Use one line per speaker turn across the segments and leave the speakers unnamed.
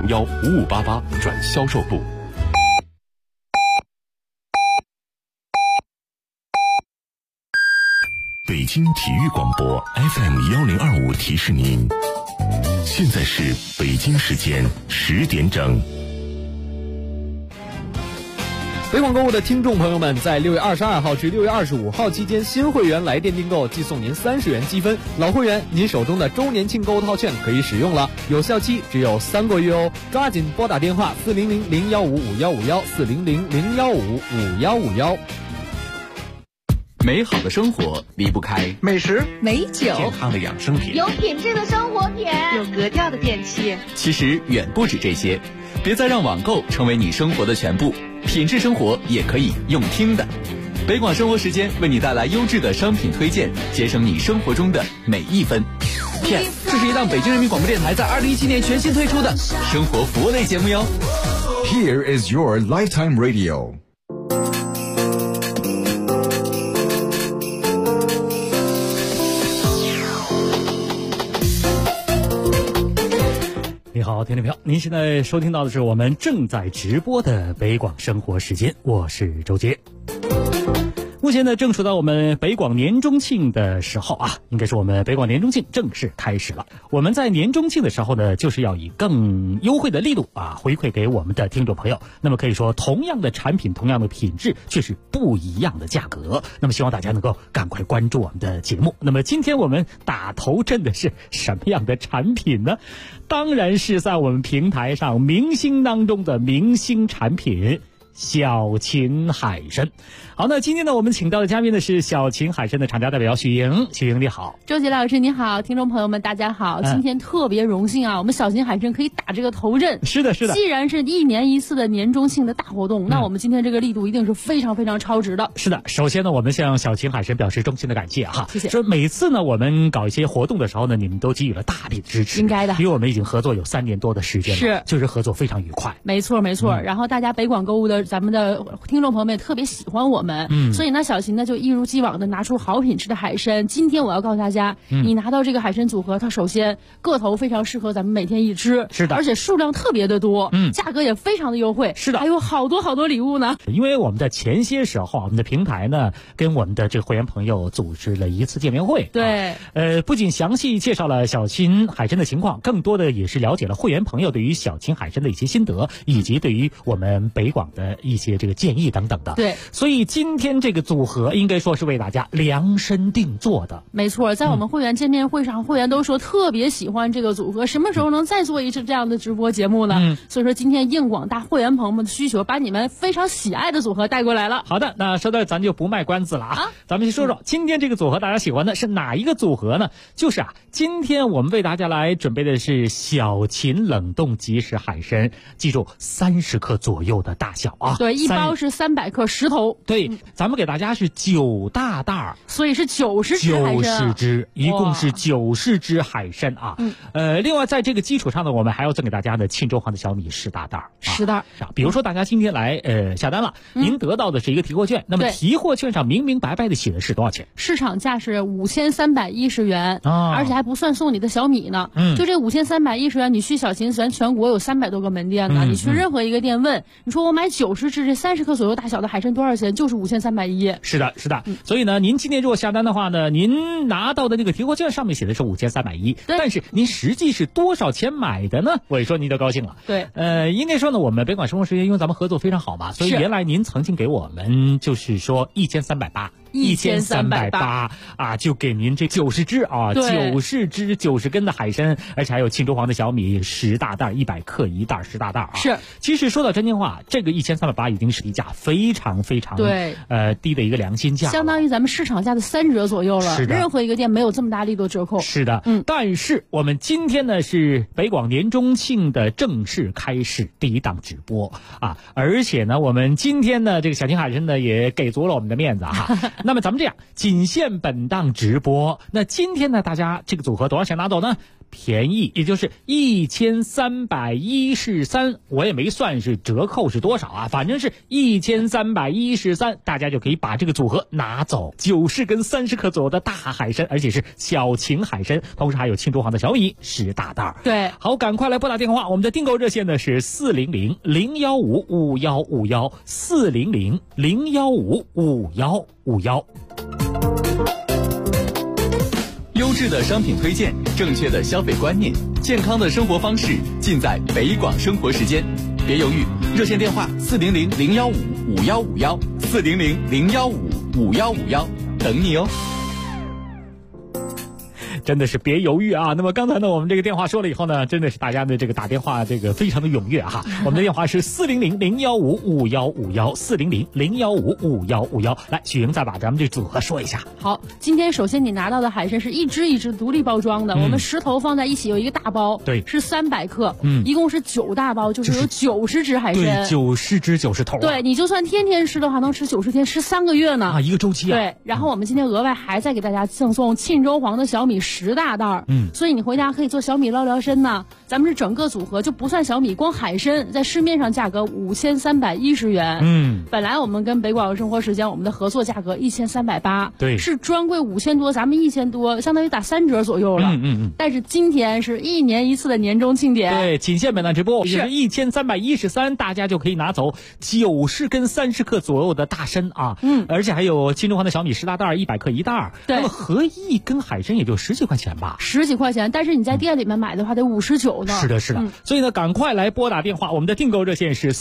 02015588转销售部。北京体育广播 FM1025提示您，现在是北京时间10点整。
北广购物的听众朋友们，在6月22号至6月25号期间，新会员来电订购即送您30元积分，老会员您手中的周年庆购物套券可以使用了，有效期只有3个月哦，抓紧拨打电话400-015-5151，400-015-5151。
美好的生活离不开
美食、
美酒、
健康的养生品，
有品质的生活品，
有格调的电器。
其实远不止这些，别再让网购成为你生活的全部，品质生活也可以用听的。北广生活时间为你带来优质的商品推荐，节省你生活中的每一分。PS， 这是一档北京人民广播电台在2017年全新推出的生活服务类节目哟。
Here is your lifetime radio。
你好，听众朋友，您现在收听到的是我们正在直播的北广生活时间，我是周杰。目前呢，正处到我们北广年中庆的时候啊，应该是我们北广年中庆正式开始了。我们在年中庆的时候呢，就是要以更优惠的力度啊，回馈给我们的听众朋友。那么可以说，同样的产品，同样的品质，却是不一样的价格。那么希望大家能够赶快关注我们的节目。那么今天我们打头阵的是什么样的产品呢？当然是在我们平台上明星当中的明星产品。小秦海参。好，那今天呢，我们请到的嘉宾呢是小秦海参的厂家代表许莹。许莹你好。
周杰老师你好，听众朋友们大家好。今天特别荣幸啊，我们小秦海参可以打这个头阵。
是的是的，
既然是1年1次的年中庆的大活动，那我们今天这个力度一定是非常非常超值的。
是的，首先呢，我们向小秦海参表示衷心的感谢哈，
谢谢。
说每次呢我们搞一些活动的时候呢，你们都给予了大力的支持，
应该的，
因为我们已经合作有3年多的时间了，
是，
就是合作非常愉快。
没错没错。然后大家北广购物的咱们的听众朋友们也特别喜欢我们，所以呢小秦呢就一如既往的拿出好品质的海参。今天我要告诉大家，你拿到这个海参组合，它首先个头非常适合咱们每天一吃，
是的，
而且数量特别的多，价格也非常的优惠，
是的，
还有好多好多礼物呢。
因为我们在前些时候，我们的平台呢跟我们的这个会员朋友组织了一次见面会，
对，
不仅详细介绍了小秦海参的情况，更多的也是了解了会员朋友对于小秦海参的一些心得，以及对于我们北广的一些这个建议等等的。
对，
所以今天这个组合应该说是为大家量身定做的。
没错，在我们会员见面会上，会员都说特别喜欢这个组合，什么时候能再做一次这样的直播节目呢？所以说今天应广大会员朋友们的需求，把你们非常喜爱的组合带过来了。
好的，那说到咱就不卖关子了啊，咱们先说说今天这个组合大家喜欢的是哪一个组合呢？就是今天我们为大家来准备的是小秦冷冻即食海参，记住30克左右的大小啊。
对，一包是300克10头。
对，咱们给大家是9大袋，
所以是90只海参
，90只，一共是90只海参啊。另外在这个基础上呢，我们还要赠给大家的庆州黄的小米10大袋
，10袋。
比如说大家今天来下单了，您得到的是一个提货券，那么提货券上明明白白的写的是多少钱？
市场价是5310元，而且还不算送你的小米呢。就这5310元，你去小秦咱全国有300多个门店呢，你去任何一个店问，你说我买90只这30克左右大小的海参多少钱？就是5310。
是的，是的。所以呢，您今天如果下单的话呢，您拿到的那个提货券上面写的是5310，但是您实际是多少钱买的呢？我一说您就高兴了。
对，
应该说呢，我们北广生活时间因为咱们合作非常好嘛，所以原来您曾经给我们就是说1380啊，就给您这90只啊，90只90根的海参，而且还有庆州黄的小米10大袋，100克一袋10大袋啊。
是，
其实说到真心话，这个1380已经是一价非常非常
对
低的一个良心价，
相当于咱们市场价的3折左右了。
是的，
任何一个店没有这么大力度折扣。
是的，但是我们今天呢是北广年中庆的正式开始第一档直播啊，而且呢我们今天呢这个小秦海参呢也给足了我们的面子哈， 那么咱们这样，仅限本档直播。那今天呢，大家这个组合多少钱拿走呢？便宜，也就是1313，我也没算是折扣是多少啊，反正是1313，大家就可以把这个组合拿走，90根30克左右的大海参，而且是小秦海参，同时还有青州黄的小米10大袋。
对，
好，赶快来拨打电话，我们的订购热线呢是400-015-5151，400-015-5151。
优质的商品推荐，正确的消费观念，健康的生活方式，尽在北广生活时间。别犹豫，热线电话400-015-5151，400-015-5151，等你哦。
真的是别犹豫啊！那么刚才呢，我们这个电话说了以后呢，真的是大家的这个打电话这个非常的踊跃哈。我们的电话是400-015-5151，400-015-5151。来，许莹再把咱们这组合说一下。
好，今天首先你拿到的海参是一只一只独立包装的，我们10头放在一起有一个大包，
对，
是300克，一共是9大包，就是有90只海参，
对，90只90头。
对，你就算天天吃的话，能吃90天，吃3个月呢
啊，一个周期啊。
对，然后我们今天额外还再给大家赠送沁州黄的小米10大袋，所以你回家可以做小米捞辽参呢。咱们是整个组合就不算小米，光海参在市面上价格5310元，本来我们跟北广生活时间我们的合作价格1380，
对，
是专柜5000多，咱们1000多，相当于打3折左右了，但是今天是1年1次的年终庆典，
对，仅限本档直播，是1313，大家就可以拿走90根30克左右的大参啊，而且还有沁州黄的小米10大袋，100克1袋，
对，
那么合一根海参也就10几块钱吧
，10几块钱，但是你在店里面买的话得59呢。
是的，是的，所以呢，赶快来拨打电话，我们的订购热线是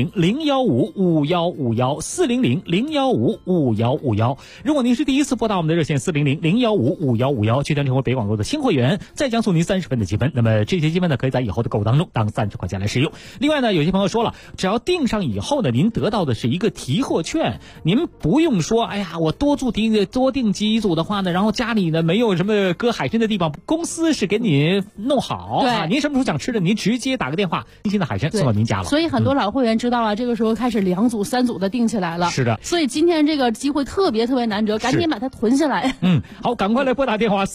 400-015-5151，400-015-5151。如果您是第一次拨打我们的热线400-015-5151，去成为北广购的新会员，再将送您30分的积分。那么这些积分呢，可以在以后的购物当中当30块钱来使用。另外呢，有些朋友说了，只要订上以后呢，您得到的是一个提货券，您不用说，哎呀，我多订几组的话呢，然后家里呢没有什么搁海参的地方，公司是给你弄好，
对，
您什么时候想吃的，您直接打个电话，新鲜的海参送到您家了。
所以很多老会员知道了，这个时候开始2组3组的订起来了。
是的，
所以今天这个机会特别难得，赶紧把它囤下来。
好，赶快来拨打电话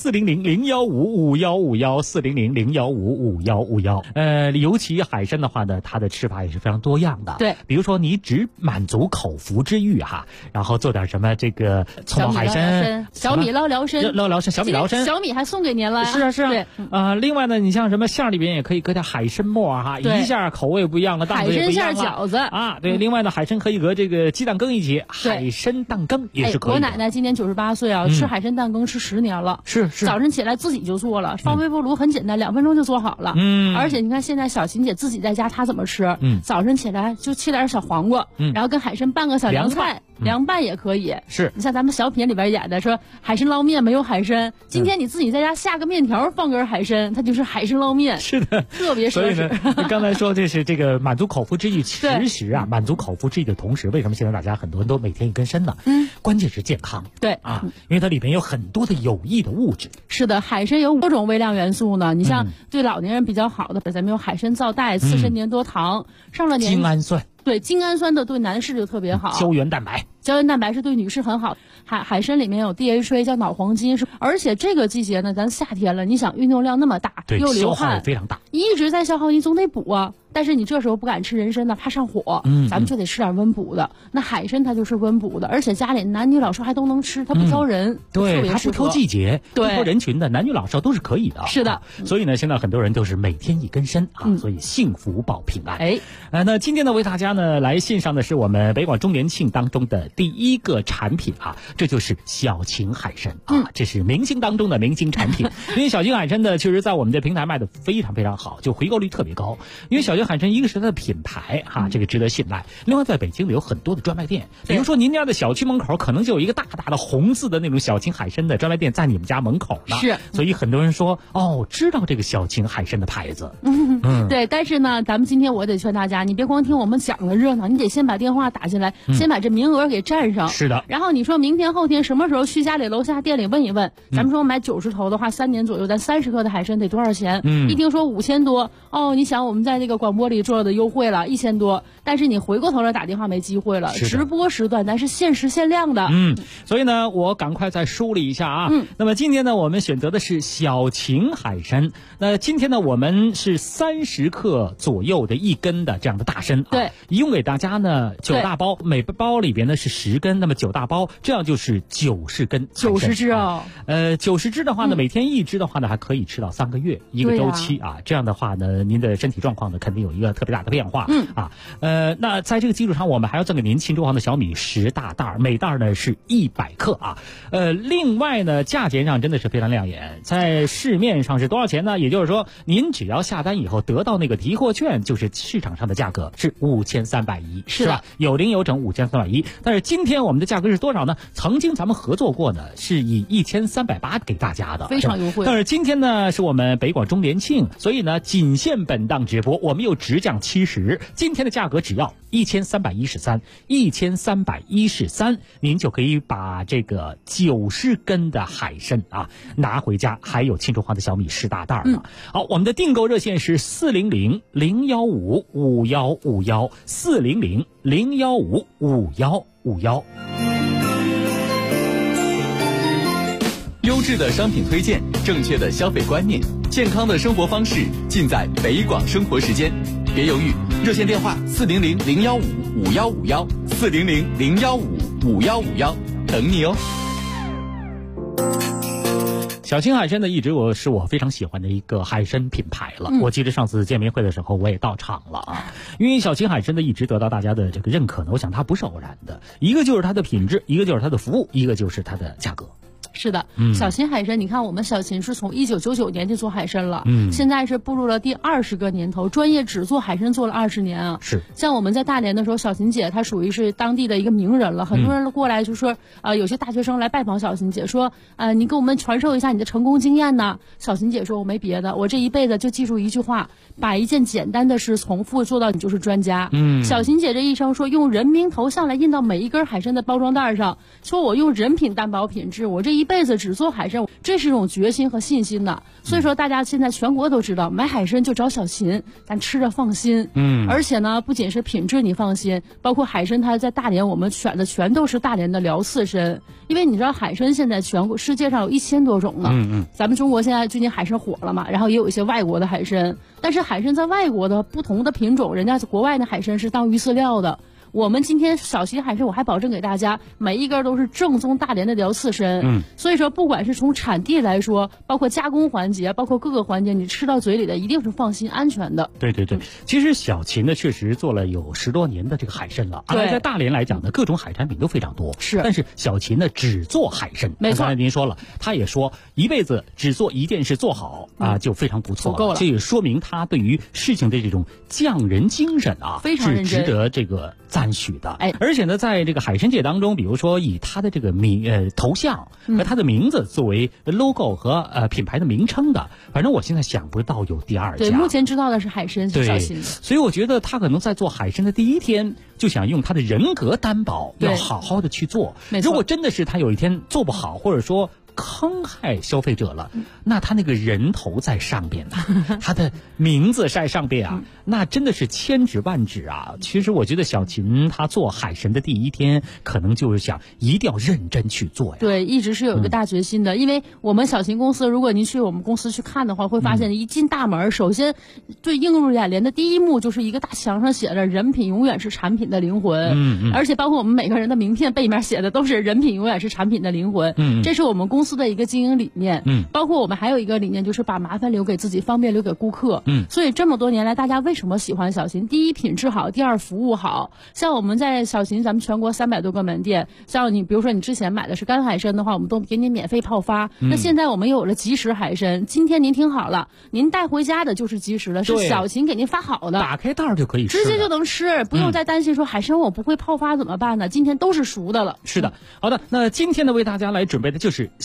400-015-5151，400-015-5151。尤其海参的话呢，它的吃法也是非常多样的。
对，
比如说你只满足口腹之欲哈，然后做点什么这个葱爆海参、
小米捞辽参、
小米辽参，
小米还送给您了。
是啊。
对，
另外呢，你像什么馅里边也可以搁点海参末哈，一下口味不一样了，档次也不一样了。
海参馅饺子
啊，对。另外呢，海参可以和这个鸡蛋羹一起，海参蛋羹也是可以的。
我奶奶今年98岁啊，吃海参蛋羹吃10年了。
是。
早晨起来自己就做了，放微波炉很简单，2分钟就做好了。而且你看现在小琴姐自己在家，她怎么吃？早晨起来就切点小黄瓜，然后跟海参拌个小凉菜，凉拌也可以。
是。
你像咱们小品里边演的说海参捞面没有海参，今天你自己在家下个面条放根海参，它就是海参捞面。
是的，
特别奢侈。
所以呢，刚才说这是这个满足口腹之欲，其实啊，满足口腹之欲的同时，为什么现在大家很多人都每天一根参呢？关键是健康。
对
啊，因为它里面有很多的有益的物质。
是的，海参有多种微量元素呢。你像对老年人比较好的，咱们有海参皂苷、刺参粘多糖，上了年纪
精氨酸。
对，精氨酸的对男士就特别好。
胶原蛋白
是对女士很好。海参里面有 DHA 叫脑黄金，而且这个季节呢，咱夏天了，你想运动量那么大，又流汗，
消耗非常大，
一直在消耗，你总得补啊。但是你这时候不敢吃人参呢，怕上火，咱们就得吃点温补的。那海参它就是温补的，而且家里男女老少还都能吃，它不挑人，
对，它不挑季节，不挑人群的，男女老少都是可以的。
是的，
所以呢，现在很多人都是每天一根参啊，所以幸福保平安。那今天呢，为大家呢来献上的是我们北广周年庆当中的第一个产品啊，这就是小秦海参啊，这是明星当中的明星产品。因为小秦海参呢，确实在我们的平台卖的非常非常好，就回购率特别高。因为小秦海参一个是它的品牌哈，这个值得信赖。另外，在北京有很多的专卖店，比如说您家的小区门口可能就有一个大大的红字的那种小秦海参的专卖店在你们家门口呢。
是，
所以很多人说知道这个小秦海参的牌子。
对，但是呢，咱们今天我得劝大家，你别光听我们讲的热闹，你得先把电话打进来，先把这名额给给占上。
是的。
然后你说明天后天什么时候去家里楼下店里问一问，咱们说买90头的话，3年左右咱30克的海参得多少钱？一听说5000多，你想我们在那个广播里做的优惠了1000多，但是你回过头来打电话没机会了，直播时段咱是限时限量的。
所以呢，我赶快再梳理一下啊。那么今天呢，我们选择的是小秦海参。那今天呢，我们是30克左右的1根的这样的大参。
对，
一共给大家呢9大包，每包里边呢是10根，那么9大包，这样就是90根。
90只哦。
90只的话呢，每天1只的话呢，还可以吃到3个月一个周期啊。这样的话呢，您的身体状况呢，肯定有一个特别大的变化。那在这个基础上，我们还要赠给您庆州行的小米10大袋，每袋呢是100克啊。另外呢，价钱上真的是非常亮眼，在市面上是多少钱呢？也就是说，您只要下单以后得到那个提货券，就是市场上的价格是5310，是吧？有零有整5310。但是今天我们的价格是多少呢？曾经咱们合作过呢，是以1380给大家的，
非常优惠。
但是今天呢，是我们北广周年庆，所以呢，仅限本档直播，我们又直降70，今天的价格只要1313，您就可以把这个90根的海参啊拿回家，还有庆州行的小米10大袋呢。好，我们的订购热线是400-015-5151，400-015-5151。
优质的商品推荐，正确的消费观念，健康的生活方式，尽在北广生活时间。别犹豫，热线电话400-015-5151，400-015-5151，等你哦。
小秦海参呢，一直是我非常喜欢的一个海参品牌了。我记得上次见面会的时候，我也到场了啊。因为小秦海参呢，一直得到大家的这个认可呢，我想它不是偶然的，一个就是它的品质，一个就是它的服务，一个就是它的价格。
是的，小秦海参，你看我们小秦是从1999年就做海参了，现在是步入了第20个年头，专业只做海参做了20年啊。
是，
像我们在大连的时候，小秦姐她属于是当地的一个名人了，很多人过来就说，有些大学生来拜访小秦姐，说，你给我们传授一下你的成功经验呢。小秦姐说，我没别的，我这一辈子就记住一句话，把一件简单的事重复做到你就是专家。小秦姐这一生说，用人名头像来印到每一根海参的包装袋上，说我用人品担保品质，我这一辈子只做海参，这是一种决心和信心的。所以说大家现在全国都知道，买海参就找小秦，咱吃着放心。而且呢，不仅是品质你放心，包括海参它在大连我们选的全都是大连的辽刺参，因为你知道海参现在全国世界上有1000多种呢。咱们中国现在最近海参火了嘛，然后也有一些外国的海参，但是海参在外国的不同的品种，人家国外的海参是当鱼饲料的。我们今天小秦海参，我还保证给大家每一根都是正宗大连的辽刺参。所以说不管是从产地来说，包括加工环节，包括各个环节，你吃到嘴里的一定是放心安全的。
对，其实小秦呢确实做了有10多年的这个海参了，而在大连来讲呢，各种海产品都非常多。
是，
但是小秦呢只做海参。
没错，
刚才您说了，他也说一辈子只做一件事做好啊，就非常不错了，
足够了。
这也说明他对于事情的这种匠人精神啊，
非常认真，
是值得这个赞许的。而且呢，在这个海参界当中，比如说以他的这个头像和他的名字作为 logo 和品牌的名称的，反正我现在想不到有第二家。
对，目前知道的是海参是小秦的。
所以我觉得他可能在做海参的第一天就想用他的人格担保，要好好的去做。如果真的是他有一天做不好，或者说坑害消费者了，那他那个人头在上边呢，他的名字在上边啊，那真的是千指万指啊。其实我觉得小秦他做海参的第一天，可能就是想一定要认真去做呀。
对，一直是有一个大决心的。因为我们小秦公司，如果您去我们公司去看的话，会发现一进大门，首先最映入眼帘的第一幕就是一个大墙上写着"人品永远是产品的灵魂"，而且包括我们每个人的名片背面写的都是"人品永远是产品的灵魂"。这是我们公司的一个经营理念。包括我们还有一个理念，就是把麻烦留给自己，方便留给顾客。所以这么多年来，大家为什么喜欢小秦？第一，品质好；第二，服务好。像我们在小秦，咱们全国300多个门店，像你比如说你之前买的是干海参的话，我们都给你免费泡发。那现在我们又有了即食海参，今天您听好了，您带回家的就是即食的，是小秦给您发好的，
打开袋就可以吃，
直接就能吃，不用再担心说海参我不会泡发怎么办呢？今天都是熟的了。
是的，好的，那今天呢为大家来准备的就是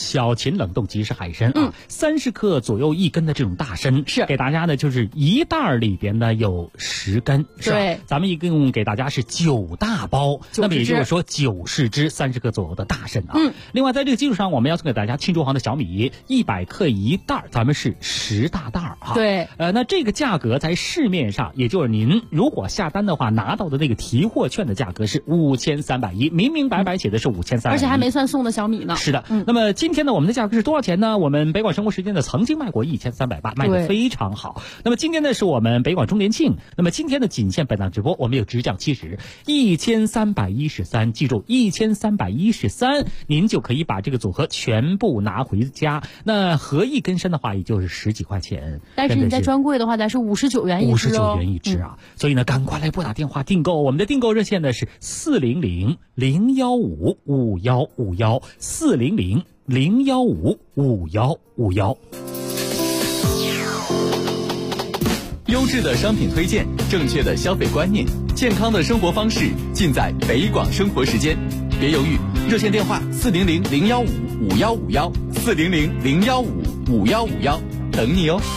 小秦冷冻即食海参啊，30克左右1根的这种大参，
是
给大家呢就是一袋里边呢有10根，是吧？
对，
咱们一共给大家是9大包，那么也就是说90只30克左右的大参啊。另外在这个基础上，我们要送给大家庆州行的小米100克1袋，咱们是10大袋啊。
对，
那这个价格在市面上，也就是您如果下单的话，拿到的那个提货券的价格是5310，明明白白写的是5310，
而且还没算送的小米呢。
是的，那么今天呢，我们的价格是多少钱呢？我们北广生活时间呢曾经卖过1380，卖得非常好。那么今天呢是我们北广周年庆，那么今天的仅限本档直播，我们有直降70，1313，记住1313，您就可以把这个组合全部拿回家。那合一根参的话，也就是10几块钱，
但是你在专柜的话，咱是59元一只哦
，59元一只啊。所以呢，赶快来拨打电话订购，我们的订购热线呢是400-015-5151，400-015-5151。
优质的商品推荐，正确的消费观念，健康的生活方式，尽在北广生活时间。别犹豫，热线电话400-015-5151，400-015-5151，等你哦。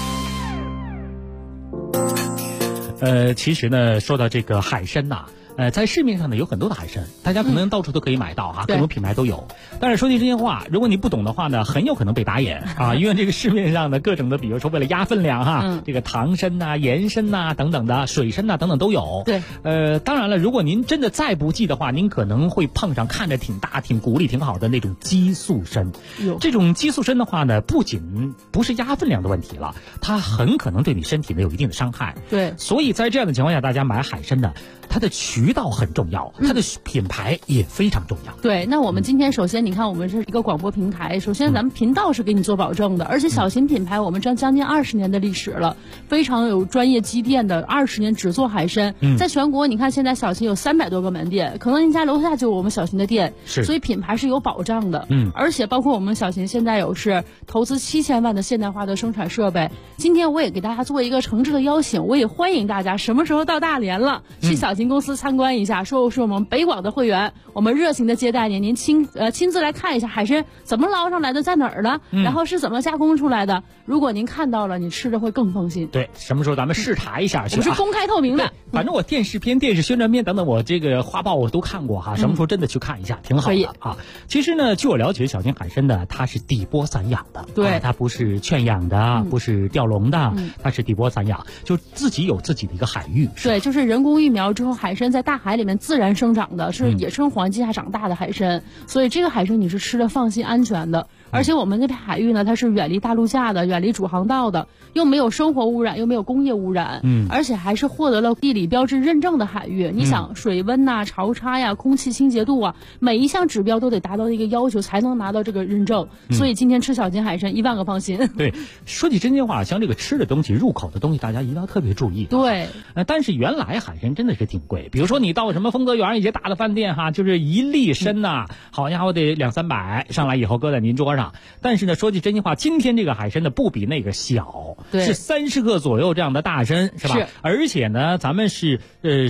其实呢，说到这个海参呐，在市面上呢有很多的海参，大家可能到处都可以买到哈，各种品牌都有。但是说句真心话，如果你不懂的话呢，很有可能被打眼啊，因为这个市面上的各种的，比如说为了压分量哈，这个糖参呐、盐参呐等等的，水参呐等等都有。
对，
当然了，如果您真的再不济的话，您可能会碰上看着挺大、挺骨力挺好的那种激素参。这种激素参的话呢，不仅不是压分量的问题了，它很可能对你身体呢有一定的伤害。
对，
所以在这样的情况下，大家买海参呢，它的渠道很重要，它的品牌也非常重要。
对，那我们今天首先你看，我们是一个广播平台，首先咱们频道是给你做保证的，而且小秦品牌我们将近20年的历史了，非常有专业积淀的，20年只做海参。在全国你看现在小秦有300多个门店，可能您家楼下就有我们小秦的店，所以品牌是有保障的。而且包括我们小秦现在有是投资7000万的现代化的生产设备。今天我也给大家做一个诚挚的邀请，我也欢迎大家什么时候到大连了，去小秦公司参观一下，说是我们北广的会员，我们热情的接待您，您亲自来看一下海参怎么捞上来的，在哪儿呢？然后是怎么加工出来的？如果您看到了，你吃着会更放心。
对，什么时候咱们视察一下去？
我是公开透明的，
反正我电视片、电视宣传片等等，我这个画报我都看过哈。什么时候真的去看一下，挺好的啊。其实呢，据我了解，小秦海参呢，它是底波散养的，
对，
它不是圈养的，不是钓笼的，它是底波散养，就自己有自己的一个海域。
对，就是人工育苗之后，海参在大海里面自然生长的，是野生环境下长大的海参，所以这个海参你是吃的放心安全的。而且我们这片海域呢，它是远离大陆架的，远离主航道的，又没有生活污染，又没有工业污染，而且还是获得了地理标志认证的海域。你想水温呐、潮差呀、空气清洁度啊，每一项指标都得达到一个要求，才能拿到这个认证。所以今天吃小秦海参10000个放心。
对，说起真心话，像这个吃的东西、入口的东西，大家一定要特别注意。
对，
但是原来海参真的是挺贵，比如说你到什么丰泽园一些大的饭店哈，就是一粒参呐，好家伙得200-300，上来以后搁在您桌上。但是呢，说句真心话，今天这个海参呢不比那个小，是30克左右这样的大参，是吧？是。而且呢，咱们是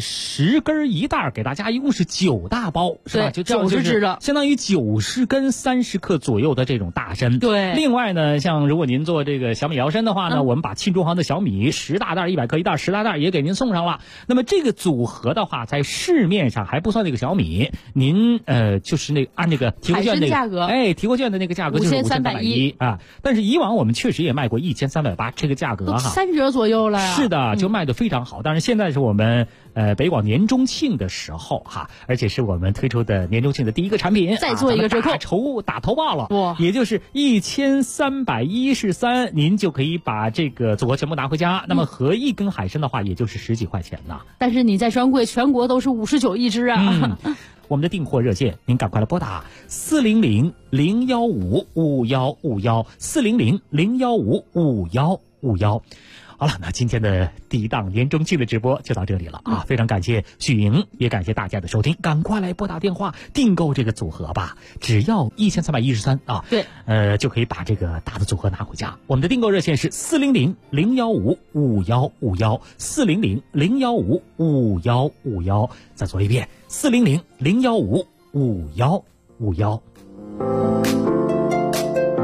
10根1袋，给大家一共是9大包，是吧？就
90只的，
相当于90根30克左右的这种大参。
对。
另外呢，像如果您做这个小米摇参的话呢，我们把庆州行的小米10大袋100克1袋10大袋也给您送上了。那么这个组合的话，在市面上还不算那个小米，您就是那个按那个提货券那个
价格，
提货券的那个价格就是5310啊。但是以往我们确实也卖过1380，这个价格哈
3折左右了呀。
是的，就卖得非常好。但是现在是我们北广年中庆的时候哈，而且是我们推出的年中庆的第一个产品，
再做一个折扣，
打头报了，也就是1313，您就可以把这个组合全部拿回家。那么合一根海参的话，也就是10几块钱呢。
但是你在专柜全国都是59一只啊。
我们的订货热线，您赶快来拨打400-015-5151，400-015-5151。好了，那今天的第一档年中庆的直播就到这里了啊！非常感谢许莹，也感谢大家的收听，赶快来拨打电话订购这个组合吧，只要1313啊！
对，
就可以把这个大的组合拿回家。我们的订购热线是400-015-5151，400-015-5151。再说一遍，400-015-5151。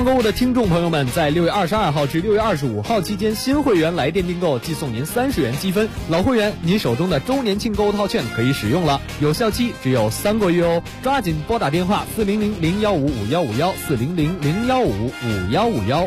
广购物的听众朋友们，在6月22号至6月25号期间，新会员来电订购即送您30元积分，老会员您手中的周年庆购物套券可以使用了，有效期只有3个月哦，抓紧拨打电话400-015-5151 400-015-5151。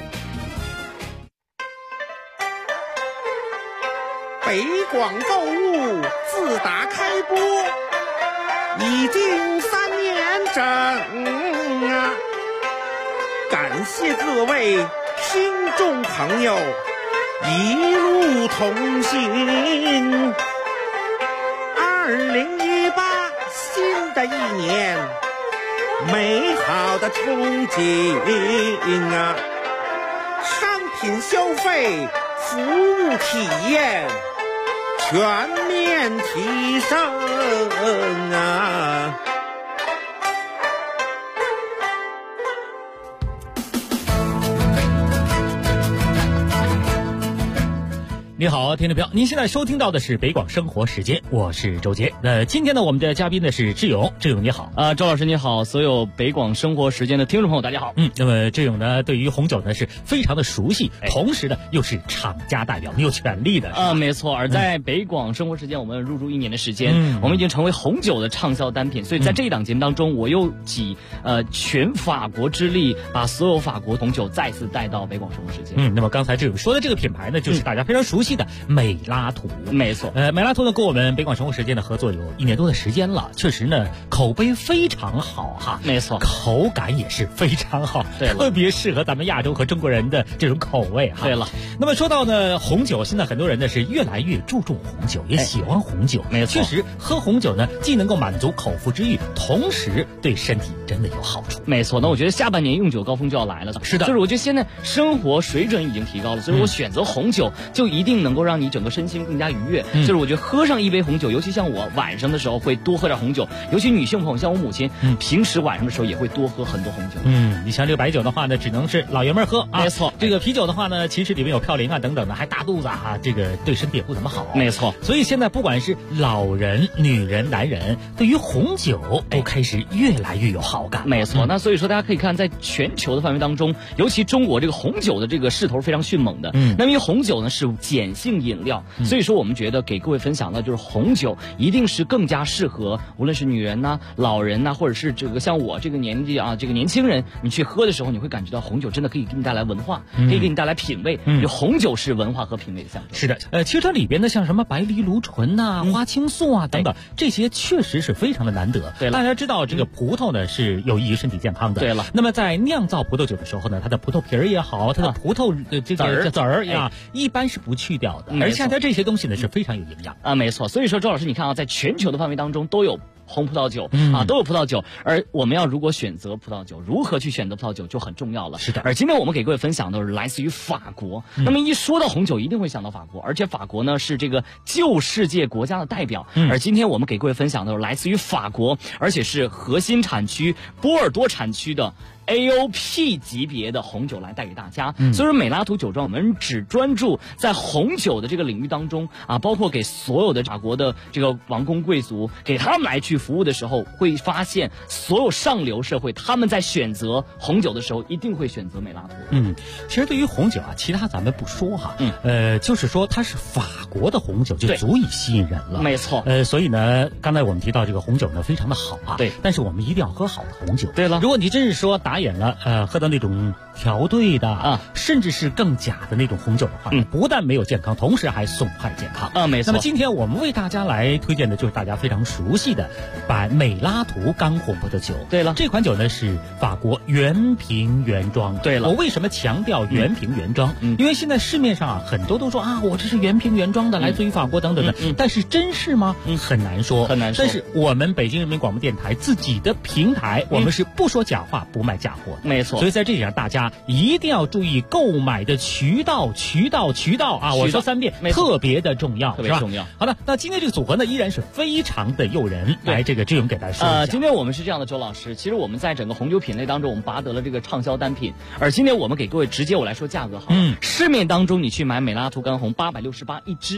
北广购物自打开播已经3年整啊，感谢各位听众朋友一路同行。2018新的一年，美好的憧憬啊，商品消费、服务体验全面提升啊！
你好，听众朋友，您现在收听到的是北广生活时间，我是周杰。今天呢，我们的嘉宾呢是志勇，志勇你好
周老师你好，所有北广生活时间的听众朋友大家好。
那么志勇呢，对于红酒呢是非常的熟悉，同时呢又是厂家代表，你有权利的
没错。而在北广生活时间，我们入驻1年的时间，我们已经成为红酒的畅销单品，所以在这一档节目当中，我又集全法国之力，把所有法国红酒再次带到北广生活时间。
那么刚才志勇说的这个品牌呢，就是大家非常熟悉的美拉图。
没错，
美拉图呢跟我们北广生活时间的合作有1年多的时间了，确实呢口碑非常好哈。
没错，
口感也是非常好，
对了，
特别适合咱们亚洲和中国人的这种口味哈。
对了，
那么说到呢红酒，现在很多人呢是越来越注重红酒，也喜欢红酒。
没错，
确实喝红酒呢既能够满足口腹之欲，同时对身体真的有好处。
没错，那我觉得下半年用酒高峰就要来了。
是的，
就是我觉得现在生活水准已经提高了，所以我选择红酒就一定能够让你整个身心更加愉悦。就是我觉得喝上一杯红酒，尤其像我晚上的时候会多喝点红酒，尤其女性朋友像我母亲，平时晚上的时候也会多喝很多红酒。
你像这个白酒的话呢，只能是老爷们儿喝啊。
没错，
这个啤酒的话呢，其实里面有嘌呤啊等等的，还大肚子啊，这个对身体也不怎么好。
没错，
所以现在不管是老人、女人、男人，对于红酒都开始越来越有好感。
没错，那所以说大家可以看，在全球的范围当中，尤其中国这个红酒的这个势头非常迅猛的。那么因为红酒呢是碱性饮料，所以说我们觉得给各位分享的就是红酒一定是更加适合无论是女人呐、老人呐，或者是这个像我这个年纪啊，这个年轻人，你去喝的时候，你会感觉到红酒真的可以给你带来文化，可以给你带来品味。红酒是文化和品味的象征。
是的，其实它里边的像什么白藜芦醇呐、花青素啊等等，这些确实是非常的难得。
对了，
大家知道这个葡萄呢是有益于身体健康的。
对了，
那么在酿造葡萄酒的时候呢，它的葡萄皮儿也好，它的葡萄这个籽儿呀，一般是不去掉的。而现在这些东西呢是非常有营养
啊。没错，所以说周老师，你看啊，在全球的范围当中都有红葡萄酒都有葡萄酒，而我们要如果选择葡萄酒，如何去选择葡萄酒就很重要了。
是的，
而今天我们给各位分享的是来自于法国。那么一说到红酒，一定会想到法国，而且法国呢是这个旧世界国家的代表。而今天我们给各位分享的是来自于法国，而且是核心产区波尔多产区的AOP 级别的红酒来带给大家。所以说美拉图酒庄我们只专注在红酒的这个领域当中啊，包括给所有的法国的这个王公贵族给他们来去服务的时候，会发现所有上流社会他们在选择红酒的时候一定会选择美拉图。
其实对于红酒啊，其他咱们不说哈，就是说它是法国的红酒就足以吸引人了。
没错，
所以呢，刚才我们提到这个红酒呢非常的好啊，
对，
但是我们一定要喝好的红酒。
对了，
如果你真是说打眼了，喝到那种调兑的啊，甚至是更假的那种红酒的话，不但没有健康，同时还损害健康
啊。没错。
那么今天我们为大家来推荐的就是大家非常熟悉的美拉图干红葡萄酒。
对了，
这款酒呢是法国原瓶原装。
对了，
我为什么强调原瓶原装？因为现在市面上啊很多都说啊，我这是原瓶原装的，来自于法国等等的，但是真是吗？很难说，
很难说。
但是我们北京人民广播电台自己的平台，我们是不说假话，不卖假货的。
没错。
所以在这里上，大家一定要注意购买的渠道啊！我说3遍，特别的重要，
特别重要。
好的，那今天这个组合呢，依然是非常的诱人。来，这个志勇给大家说一下。
今天我们是这样的，周老师，其实我们在整个红酒品类当中，我们拔得了这个畅销单品。而今天我们给各位直接我来说价格好。市面当中你去买美拉图干红868一支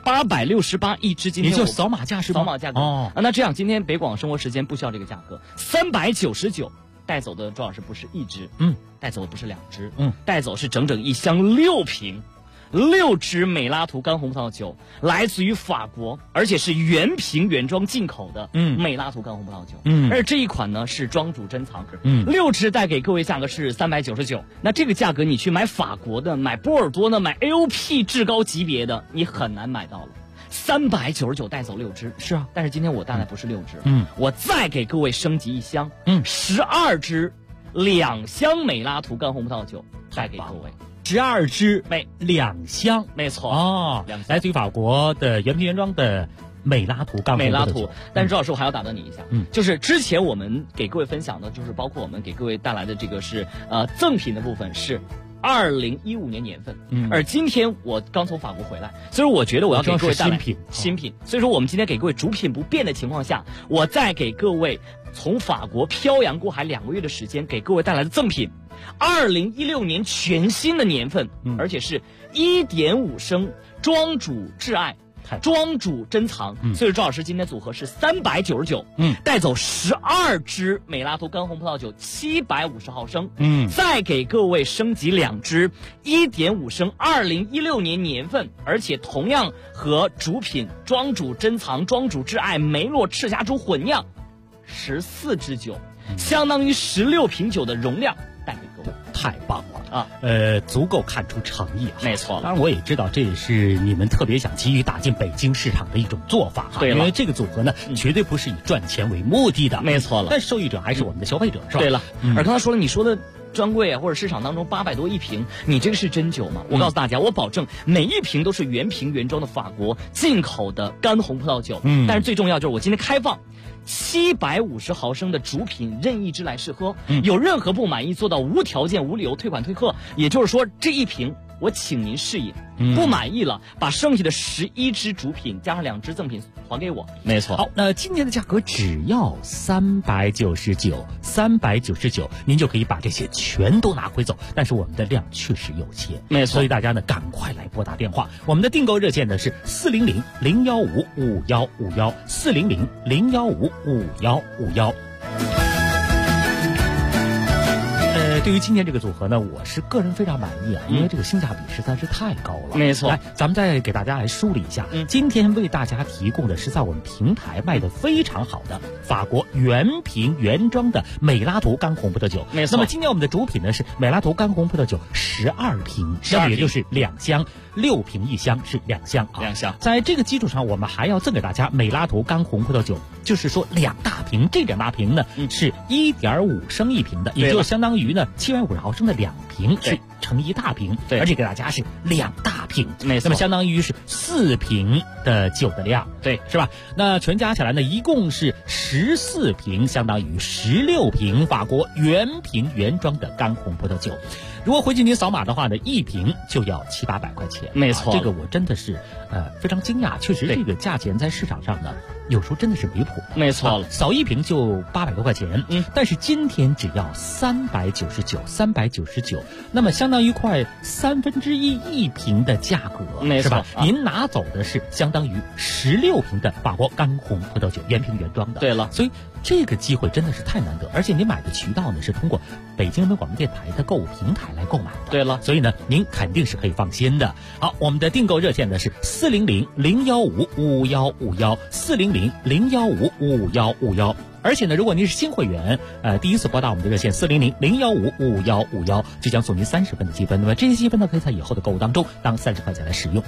，868一支。今天
你就扫码价是吗？
扫码价格。那这样，今天北广生活时间不需要这个价格，399。 带走的周老师不是1支，带走的不是2支，带走是整整一箱6瓶。6支美拉图干红葡萄酒，来自于法国，而且是原瓶原装进口的美拉图干红葡萄酒。而这一款呢是庄主珍藏，6支带给各位价格是399。那这个价格你去买法国的、买波尔多的、买 AOP 至高级别的，你很难买到了。399带走6支，
是啊，
但是今天我带来不是6支，我再给各位升级一箱，12支2箱美拉图干红葡萄酒带给各位。
12支2箱，
没错
哦，来自于法国的原瓶原装的美拉图干红葡萄酒。
但是周老师，我还要打断你一下，就是之前我们给各位分享的，就是包括我们给各位带来的这个是赠品的部分是2015年年份，而今天我刚从法国回来，所以我觉得我要给各位带来新品，所以说我们今天给各位主品不变的情况下，我再给各位从法国漂洋过海2个月的时间给各位带来的赠品，2016年全新的年份，而且是1.5升庄主挚爱庄主珍藏，所以赵老师今天组合是399，带走12支美拉图干红葡萄酒750毫升，再给各位升级2支1.5升2016年年份，而且同样和主品庄主珍藏庄主挚爱梅洛赤霞珠混酿14支酒，相当于16瓶酒的容量带给各位。
太棒了啊！足够看出诚意。
没错，
当然我也知道这也是你们特别想急于打进北京市场的一种做法哈。
对了，
因为这个组合呢，绝对不是以赚钱为目的的。
没错了，
但受益者还是我们的消费者，是吧？
对了，而刚才说了，你说的专柜啊，或者市场当中800多一瓶，你这个是真酒吗？我告诉大家，我保证每一瓶都是原瓶原装的法国进口的干红葡萄酒。但是最重要就是我今天开放750毫升的主品任意支来试喝，有任何不满意做到无条件无理由退款退客，也就是说这一瓶我请您试饮，不满意了把剩下的11支主品加上2支赠品还给我。
没错。好，那今年的价格只要399，您就可以把这些全都拿回走，但是我们的量确实有限，
没错，
所以大家呢赶快来拨打电话，我们的订购热线呢是400-015-5151，400-015-5151。对于今天这个组合呢，我是个人非常满意啊，因为这个性价比实在是太高了。
没错，
来，咱们再给大家来梳理一下，今天为大家提供的是在我们平台卖的非常好的法国原瓶原装的美拉图干红葡萄酒。
没错。
那么今天我们的主品呢是美拉图干红葡萄酒12瓶，那么也就是2箱，6瓶1箱是2箱啊。
2箱。在
这个基础上，我们还要赠给大家美拉图干红葡萄酒，就是说2大瓶，这2大瓶呢是1.5升一瓶的，也就相当于呢750毫升的2瓶是成1大瓶，
对，
而且给大家是2大瓶，
没错，
那么相当于是4瓶的酒的量，
对，
是吧？那全加起来呢，一共是14瓶，相当于16瓶法国原瓶原装的干红葡萄酒。如果回去您扫码的话呢，一瓶就要700-800块钱，
没错，
这个我真的是非常惊讶，确实这个价钱在市场上呢有时候真的是离谱的，
没错了，
扫一瓶就800多块钱，但是今天只要399，那么相当于快1/3一瓶的价格，是吧？您拿走的是相当于16瓶的法国干红葡萄酒，原瓶原装的。
对了，
所以这个机会真的是太难得，而且您买的渠道呢是通过北京人民广播电台的购物平台来购买的。
对了，
所以呢您肯定是可以放心的。好，我们的订购热线呢是400-015-5151，400-015-5151。而且呢，如果您是新会员，第一次拨打我们的热线400-015-5151，就将送您30分的积分。那么这些积分呢，可以在以后的购物当中当30块钱来使用。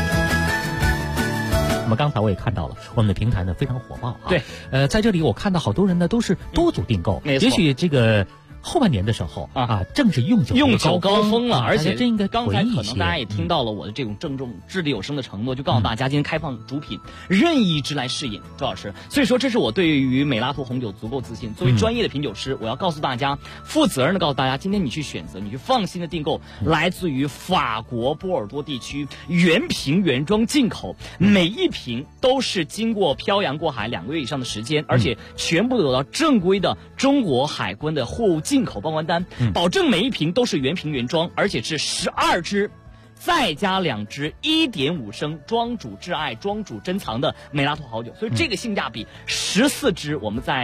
那么刚才我也看到了，我们的平台呢非常火爆啊。
对，
在这里我看到好多人呢都是多组订购，
没错，
也许这个后半年的时候正是用酒
高峰了，而且
真应该
刚才可能大家也听到了我的这种郑重掷地有声的承诺，就告诉大家今天开放主品任意支来试饮，周老师。所以说这是我对于美拉图红酒足够自信。作为专业的品酒师，我要告诉大家，负责任的告诉大家，今天你去选择，你去放心的订购，来自于法国波尔多地区原瓶原装进口，每一瓶都是经过漂洋过海2个月以上的时间，而且全部有到正规的中国海关的货物进口报关单，保证每一瓶都是原瓶原装，而且是12支，再加2支1.5升庄主挚爱庄主珍藏的美拉图好酒，所以这个性价比14支我们在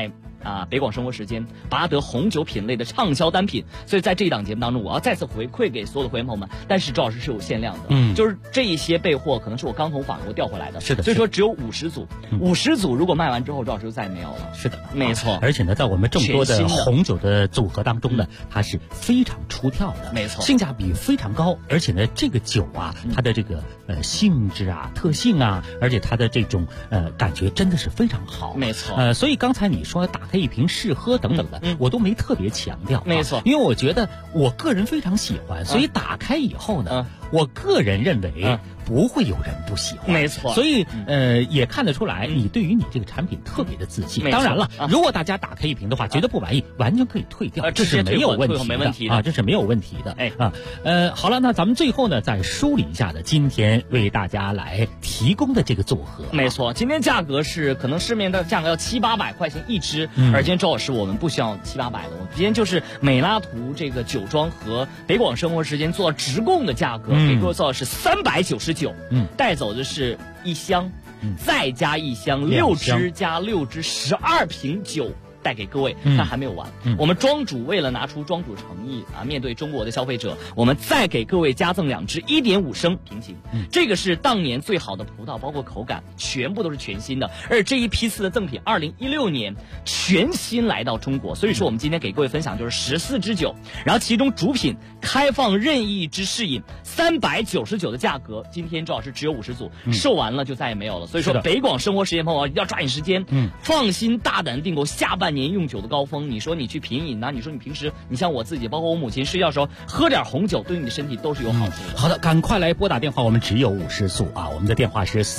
北广生活时间拔得红酒品类的畅销单品。所以在这一档节目当中，我要再次回馈给所有的会员朋友们，但是周老师是有限量的，就是这一些备货可能是我刚从法国调回来的，
是的，
所以说只有50组，50组如果卖完之后，周老师就再也没有了。
是的，
没错。
而且呢，在我们众多的红酒的组合当中呢，它是非常出挑的，
没错，
性价比非常高，而且呢，这个酒啊，它的这个性质啊、特性啊，而且它的这种感觉真的是非常好，
没错。
所以刚才你说打开一瓶试喝等等的，我都没特别强调，
没错，
因为我觉得我个人非常喜欢，所以打开以后呢，我个人认为不会有人不喜欢，
没错。
所以也看得出来，你对于你这个产品特别的自信。当然了，如果大家打开一瓶的话，觉得不满意，完全可以退掉，这是没有问题的啊，这是没有问题的。好了，那咱们最后呢，再梳理一下的今天为大家来提供的这个组合。
没错，今天价格是可能市面的价格要700-800块钱一支，而今天周老师我们不需要700-800的，我们今天就是美拉图这个酒庄和北广生活时间做直供的价格，给各位做的是399，带走的是1箱，再加1箱，6支加6支，12瓶酒。带给各位，但还没有完。我们庄主为了拿出庄主诚意面对中国的消费者，我们再给各位加赠2支1.5升瓶型。这个是当年最好的葡萄，包括口感全部都是全新的。而这一批次的赠品，2016年全新来到中国，所以说我们今天给各位分享就是14支酒，然后其中主品开放任意之试饮，399的价格，今天周老师只有50组，售完了就再也没有了。所以说北广生活时间朋友要抓紧时间，放心大胆订购下半年用酒的高峰。你说你去品饮你说你平时你像我自己，包括我母亲睡觉的时候喝点红酒，对你的身体都是有好处的。
好的，赶快来拨打电话，我们只有50组啊，我们的电话是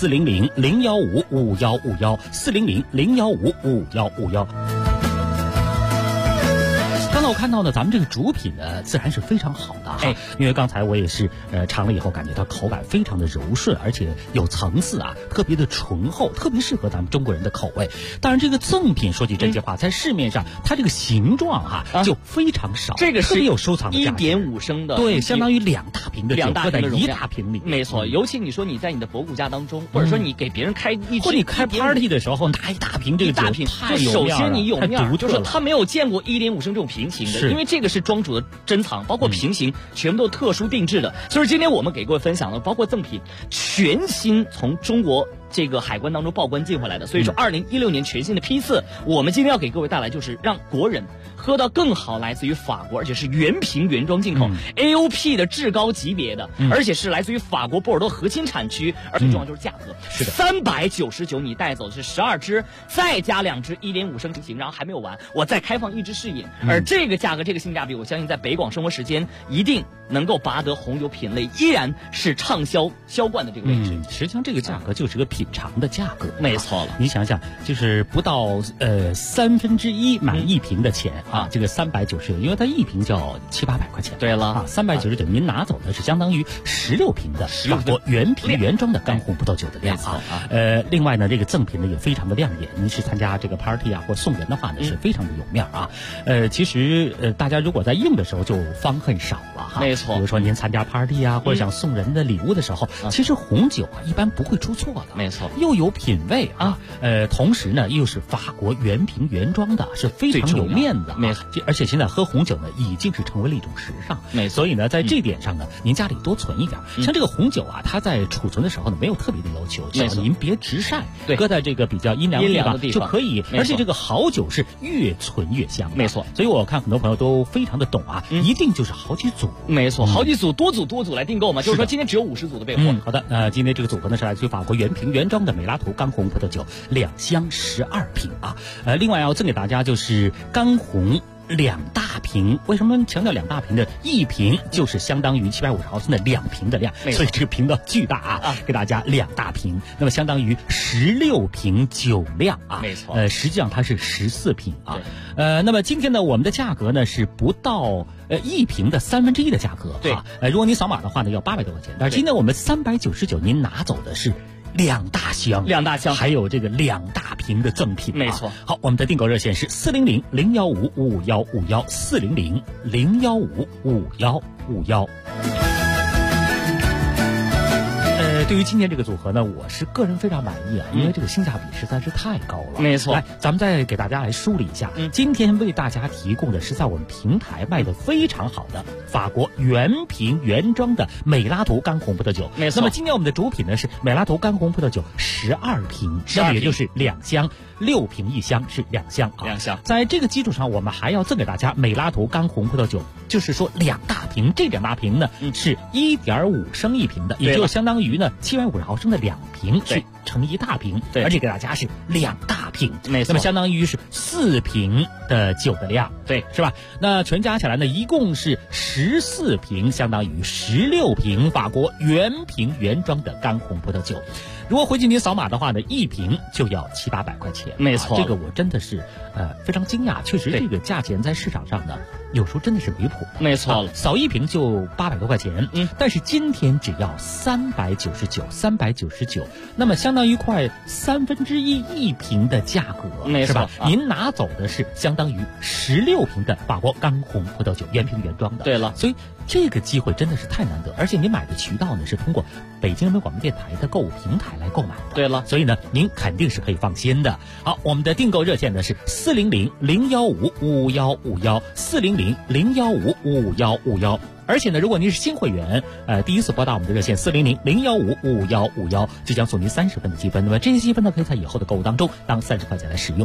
400-015-5151，400-015-5151。刚才我看到呢，咱们这个主品呢，自然是非常好的哈，因为刚才我也是尝了以后，感觉到口感非常的柔顺，而且有层次啊，特别的醇厚，特别适合咱们中国人的口味。当然，这个赠品说句真心话，在市面上它这个形状就非常少，
这个是
特别有收藏的价值
，1.5升的，
对，相当于2大瓶的酒搁在1大瓶里，
没错。尤其你说你在你的博古家当中，或者说你给别人开一支，
或者你开 party 的时候拿1大瓶这个酒，太有面了，
首先你有面，就是说
他
他没有见过1.5升这种瓶型的，因为这个是庄主的珍藏，包括瓶型全部都特殊定制的。所以今天我们给各位分享的，包括赠品全新从中国这个海关当中报关进回来的。所以说2016年全新的批次，我们今天要给各位带来就是让国人喝到更好，来自于法国，而且是原瓶原装进口，AOP 的至高级别的，而且是来自于法国波尔多核心产区，而最重要就是价格，
是的
，399你带走的是12支，再加2支1.5升瓶型，然后还没有完，我再开放1支试饮，而这个价格这个性价比，我相信在北广生活时间一定能够拔得红酒品类依然是畅销销冠的这个位置。
实际上这个价格就是个品尝的价格，
没错了。
你想想，就是不到1/3买1瓶的钱这个399，因为它1瓶就要700-800块钱。
对了
，399您拿走的是相当于16瓶的法国原瓶原装的干红葡萄酒的量啊。另外呢，这个赠品呢也非常的亮眼，您是参加这个 party 或送人的话呢，是非常的有面啊。其实大家如果在应的时候就方恨少了哈。
没错，
比如说您参加 party 或者想送人的礼物的时候，其实红酒一般不会出错的。
没错，
又有品味同时呢又是法国原瓶原装的，是非常有面子。
没错，
而且现在喝红酒呢已经是成为了一种时尚。
没错，
所以呢在这点上呢，您家里多存一点。像这个红酒它在储存的时候呢没有特别的要求，只要您别直晒，搁在这个比较阴凉的地方就可以。而且这个好酒是越存越香。
没错，
所以我看很多朋友都非常的懂一定就是好几组。
没错，好几组，多组来订购嘛。就是说今天只有50组的备货。
好的，今天这个组合呢是来自于法国原瓶原装的美拉图干红葡萄酒2箱12瓶啊。另外要赠给大家就是干红2大瓶。为什么强调2大瓶的？1瓶就是相当于750毫升的2瓶的量，所以这个瓶的巨大给大家2大瓶，那么相当于16瓶酒量啊。
没错，
实际上它是14瓶啊。那么今天呢，我们的价格呢是不到1瓶的1/3的价格。
对
如果你扫码的话呢，要800多块钱，但是今天我们399，您拿走的是2大箱，还有这个2大瓶的赠品。
没错。
好，我们的订购热线是400-015-5151，400-015-5151。 对于今天这个组合呢，我是个人非常满意啊，因为这个性价比实在是太高了。
没错，
来，咱们再给大家来梳理一下，今天为大家提供的是在我们平台卖的非常好的法国原瓶原装的美拉图干红葡萄酒。
没错。
那么今天我们的主品呢是美拉图干红葡萄酒12瓶，那么也就是2箱，6瓶1箱是2箱啊。
2箱。
在这个基础上，我们还要赠给大家美拉图干红葡萄酒，就是说2大瓶，这2大瓶呢是1.5升1瓶的，也就相当于呢750毫升的2瓶是成1大瓶，而且给大家是2大瓶，
没错，
那么相当于是4瓶的酒的量，
对，
是吧？那全加起来呢，一共是14瓶，相当于16瓶法国原瓶原装的干红葡萄酒。如果回去您扫码的话呢，1瓶就要700-800块钱，
没错，
这个我真的是非常惊讶，确实这个价钱在市场上呢有时候真的是离谱，
没错，
扫1瓶就800多块钱，但是今天只要399，那么相当于快1/3瓶的价格，
没错，
是吧？您拿走的是相当于16瓶的法国干红葡萄酒，原瓶原装的。
对了，
所以这个机会真的是太难得，而且您买的渠道呢是通过北京人民广播电台的购物平台来购买的。
对了，
所以呢您肯定是可以放心的。好，我们的订购热线呢是400-015-5151，400-015-5151。而且呢，如果您是新会员，第一次拨打我们的热线400-015-5151，就将送您30分的积分。那么这些积分呢，可以在以后的购物当中当30块钱来使用。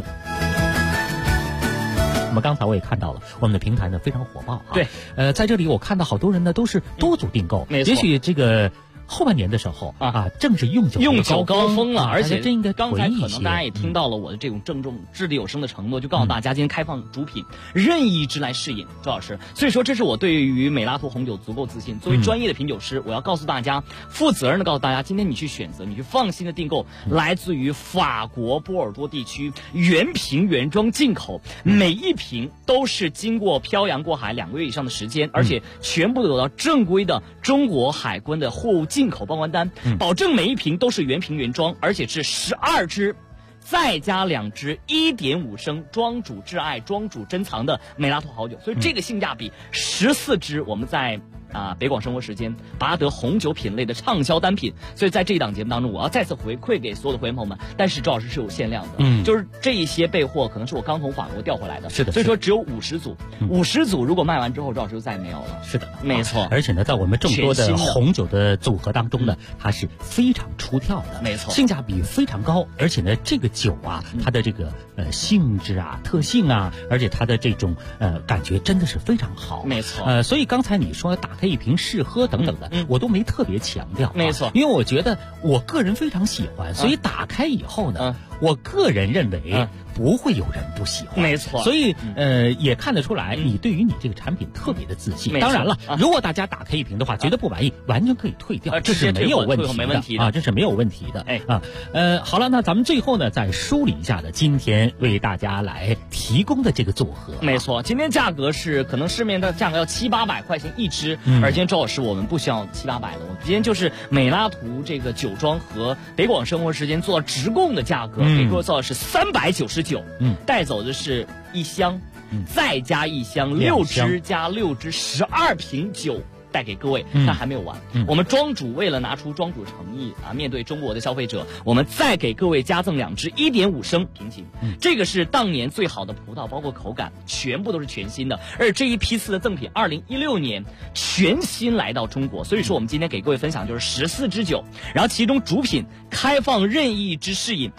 那么刚才我也看到了，我们的平台呢非常火爆啊。
对，
在这里我看到好多人呢都是多组订购，
没错，
也许这个后半年的时候正是用酒
高峰了，而且
真应该
刚才可能大家也听到了我的这种郑重掷地有声的承诺，就告诉大家今天开放主品任意之来试饮，周老师。所以说这是我对于美拉图红酒足够自信。作为专业的品酒师，我要告诉大家，负责任的告诉大家，今天你去选择，你去放心的订购来自于法国波尔多地区原瓶原装进口，每一瓶都是经过漂洋过海2个月以上的时间，而且全部都有到正规的中国海关的货物进口报关单，保证每一瓶都是原瓶原装，而且是12支再加2支1.5升庄主挚爱庄主珍藏的美拉图好酒，所以这个性价比14支我们在北广生活时间拔得红酒品类的畅销单品。所以在这一档节目当中，我要再次回馈给所有的会员朋友们，但是周老师是有限量的，就是这一些备货可能是我刚从法国调回来的，
是的，
所以说只有50组，50组如果卖完之后，周老师就再也没有了。
是的，
没错。
而且呢，在我们众多的红酒的组合当中呢，它是非常出挑的，
没错，
性价比非常高，而且呢，这个酒它的这个性质特性而且它的这种感觉真的是非常好，
没错。
所以刚才你说打开一瓶试喝等等的，我都没特别强调，
没错，
因为我觉得我个人非常喜欢，所以打开以后呢，我个人认为不会有人不喜欢，
没错。
所以也看得出来你对于你这个产品特别的自信。当然了，如果大家打开一瓶的话觉得不满意，完全可以退掉，这是没有问题的，这是没有问题的。好了，那咱们最后呢再梳理一下的今天为大家来提供的这个组合。
没错，今天价格是可能市面的价格要700-800块钱一支，而今天周老师我们不需要700-800的，我们今天就是美拉图这个酒庄和北广生活时间做直供的价格，给各位做的是399，带走的是1箱，再加1箱，6支加6支，12瓶酒带给各位，但还没有完。我们庄主为了拿出庄主诚意面对中国的消费者，我们再给各位加赠2支1.5升瓶颈。这个是当年最好的葡萄，包括口感全部都是全新的。而这一批次的赠品，2016年全新来到中国，所以说我们今天给各位分享就是14支酒，然后其中主品开放任意之试饮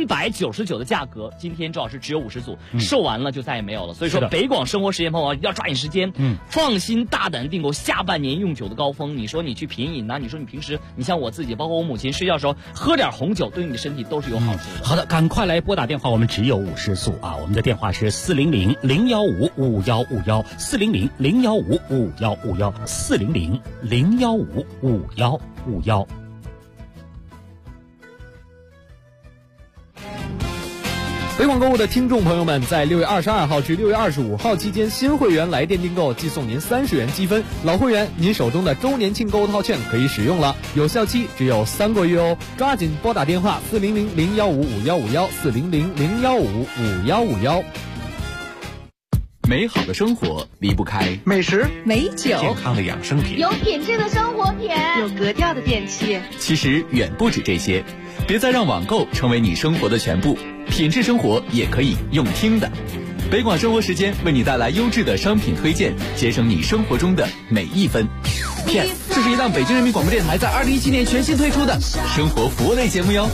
，399的价格，今天周老师只有50组，售完了就再也没有了。所以说北广生活时间朋友要抓紧时间，放心大胆订购下半年用酒的高峰。你说你去品饮你说你平时你像我自己，包括我母亲睡觉的时候喝点红酒，对你的身体都是有好处的。
好的，赶快来拨打电话，我们只有50组我们的电话是400-015-5151，400-015-5151，400-015-5151。
北广购物的听众朋友们，在6月22号至6月25号期间，新会员来电订购即送您30元积分，老会员您手中的周年庆购物套券可以使用了，有效期只有3个月哦，抓紧拨打电话400-015-5151，400-015-5151。
美好的生活离不开
美食、
美酒、
健康的养生品，
有品质的生活品，
有格调的电器。
其实远不止这些，别再让网购成为你生活的全部，品质生活也可以用听的。北广生活时间为你带来优质的商品推荐，节省你生活中的每一分。
Yes， 这是一档北京人民广播电台在2017年全新推出的
生活服务类节目哟。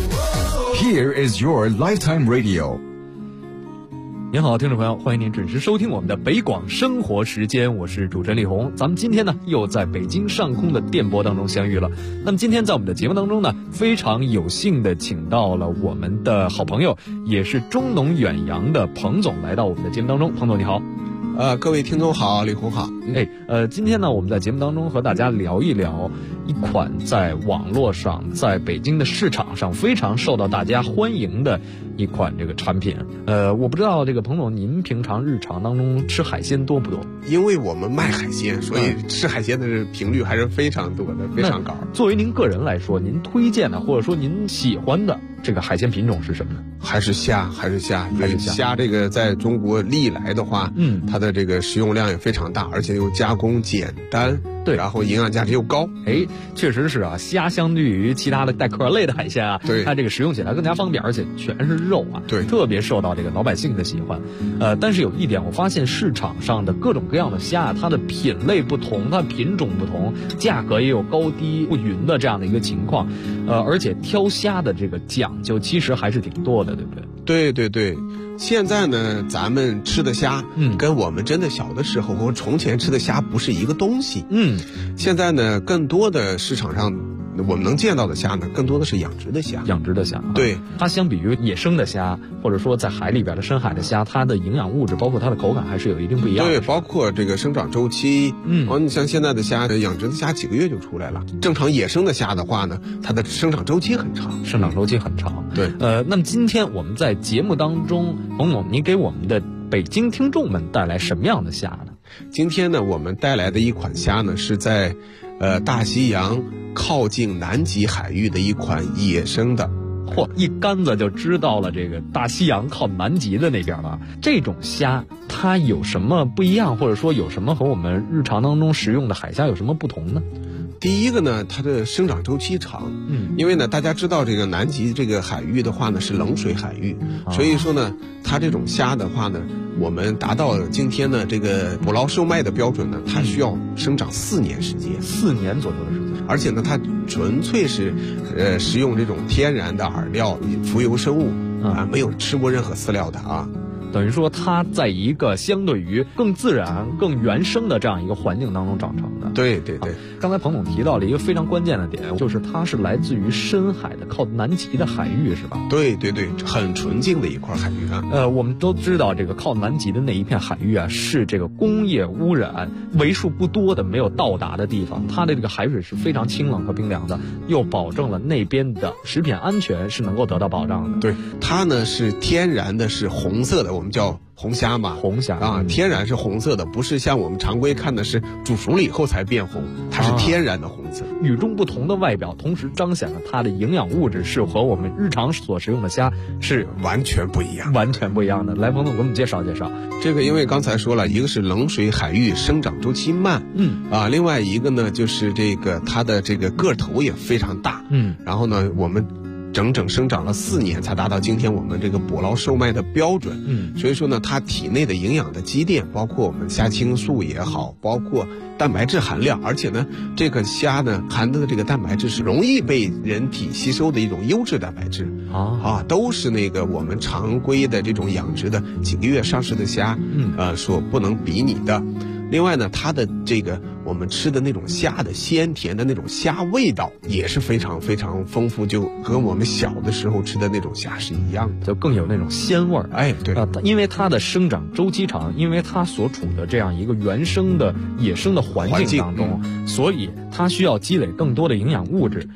Here is your lifetime radio。
您好，听众朋友，欢迎您准时收听我们的北广生活时间，我是主持人李红。咱们今天呢又在北京上空的电波当中相遇了。那么今天在我们的节目当中呢，非常有幸的请到了我们的好朋友，也是中农远洋的彭总来到我们的节目当中。彭总你好。
各位听众好，李红好。
今天呢，我们在节目当中和大家聊一聊一款在网络上，在北京的市场上非常受到大家欢迎的一款这个产品。我不知道这个彭总，您平常日常当中吃海鲜多不多？
因为我们卖海鲜，所以吃海鲜的频率还是非常多的，非常高。
作为您个人来说，您推荐的或者说您喜欢的这个海鲜品种是什么呢？
还是虾。虾这个在中国历来的话，它的这个食用量也非常大，而且又加工简单，
对，
然后营养价值又高。
确实是啊，虾相对于其他的带壳类的海鲜啊，
对，
它这个食用起来更加方便，而且全是肉啊，
对，
特别受到这个老百姓的喜欢。但是有一点，我发现市场上的各种各样的虾，它的品类不同，它品种不同，价格也有高低不匀的这样的一个情况。而且挑虾的这个讲究其实还是挺多的，对不对？
对。现在呢，咱们吃的虾，跟我们真的小的时候和从前吃的虾不是一个东西。现在呢，更多的市场上我们能见到的虾呢，更多的是养殖的虾。对，
它相比于野生的虾，或者说在海里边的深海的虾，它的营养物质包括它的口感还是有一定不一样的。
对，包括这个生长周期。你像现在的虾，养殖的虾几个月就出来了。正常野生的虾的话呢，它的生长周期很长。
对。那么今天我们在节目当中，彭总，您给我们的北京听众们带来什么样的虾呢？
今天呢，我们带来的一款虾呢，是在大西洋靠近南极海域的一款野生的。
一竿子就知道了这个大西洋靠南极的那边了。这种虾它有什么不一样，或者说有什么和我们日常当中食用的海虾有什么不同呢？
第一个呢，它的生长周期长。因为呢，大家知道这个南极这个海域的话呢是冷水海域，所以说呢，它这种虾的话呢，我们达到今天的这个捕捞售卖的标准呢，它需要生长4年时间
，4年左右的时间。
而且呢，它纯粹是食用这种天然的饵料、浮游生物没有吃过任何饲料的啊。
等于说它在一个相对于更自然、更原生的这样一个环境当中长成的。
对。
刚才彭总提到了一个非常关键的点，就是它是来自于深海的靠南极的海域，是吧？
对，很纯净的一块海域啊。
我们都知道这个靠南极的那一片海域啊，是这个工业污染为数不多的没有到达的地方，它的这个海水是非常清冷和冰凉的，又保证了那边的食品安全是能够得到保障的。
对，它呢是天然的，是红色的，我们叫红虾嘛。
红虾啊，
天然是红色的，不是像我们常规看的是煮熟了以后才变红，它是天然的红色。
与众不同的外表，同时彰显了它的营养物质是和我们日常所食用的虾是
完全不一样
的。来，彭总给我们介绍介绍。
这个因为刚才说了，一个是冷水海域生长周期慢，另外一个呢就是这个它的这个个头也非常大，然后呢我们整整生长了4年才达到今天我们这个捕捞售卖的标准。所以说呢，它体内的营养的积淀，包括我们虾青素也好，包括蛋白质含量，而且呢，这个虾呢含的这个蛋白质是容易被人体吸收的一种优质蛋白质都是那个我们常规的这种养殖的几个月上市的虾所不能比拟的。另外呢，它的这个我们吃的那种虾的鲜甜的那种虾味道也是非常非常丰富，就和我们小的时候吃的那种虾是一样的，
就更有那种鲜味儿。
对
因为它的生长周期长，因为它所处的这样一个原生的野生的环境当中，所以它需要积累更多的营养物质。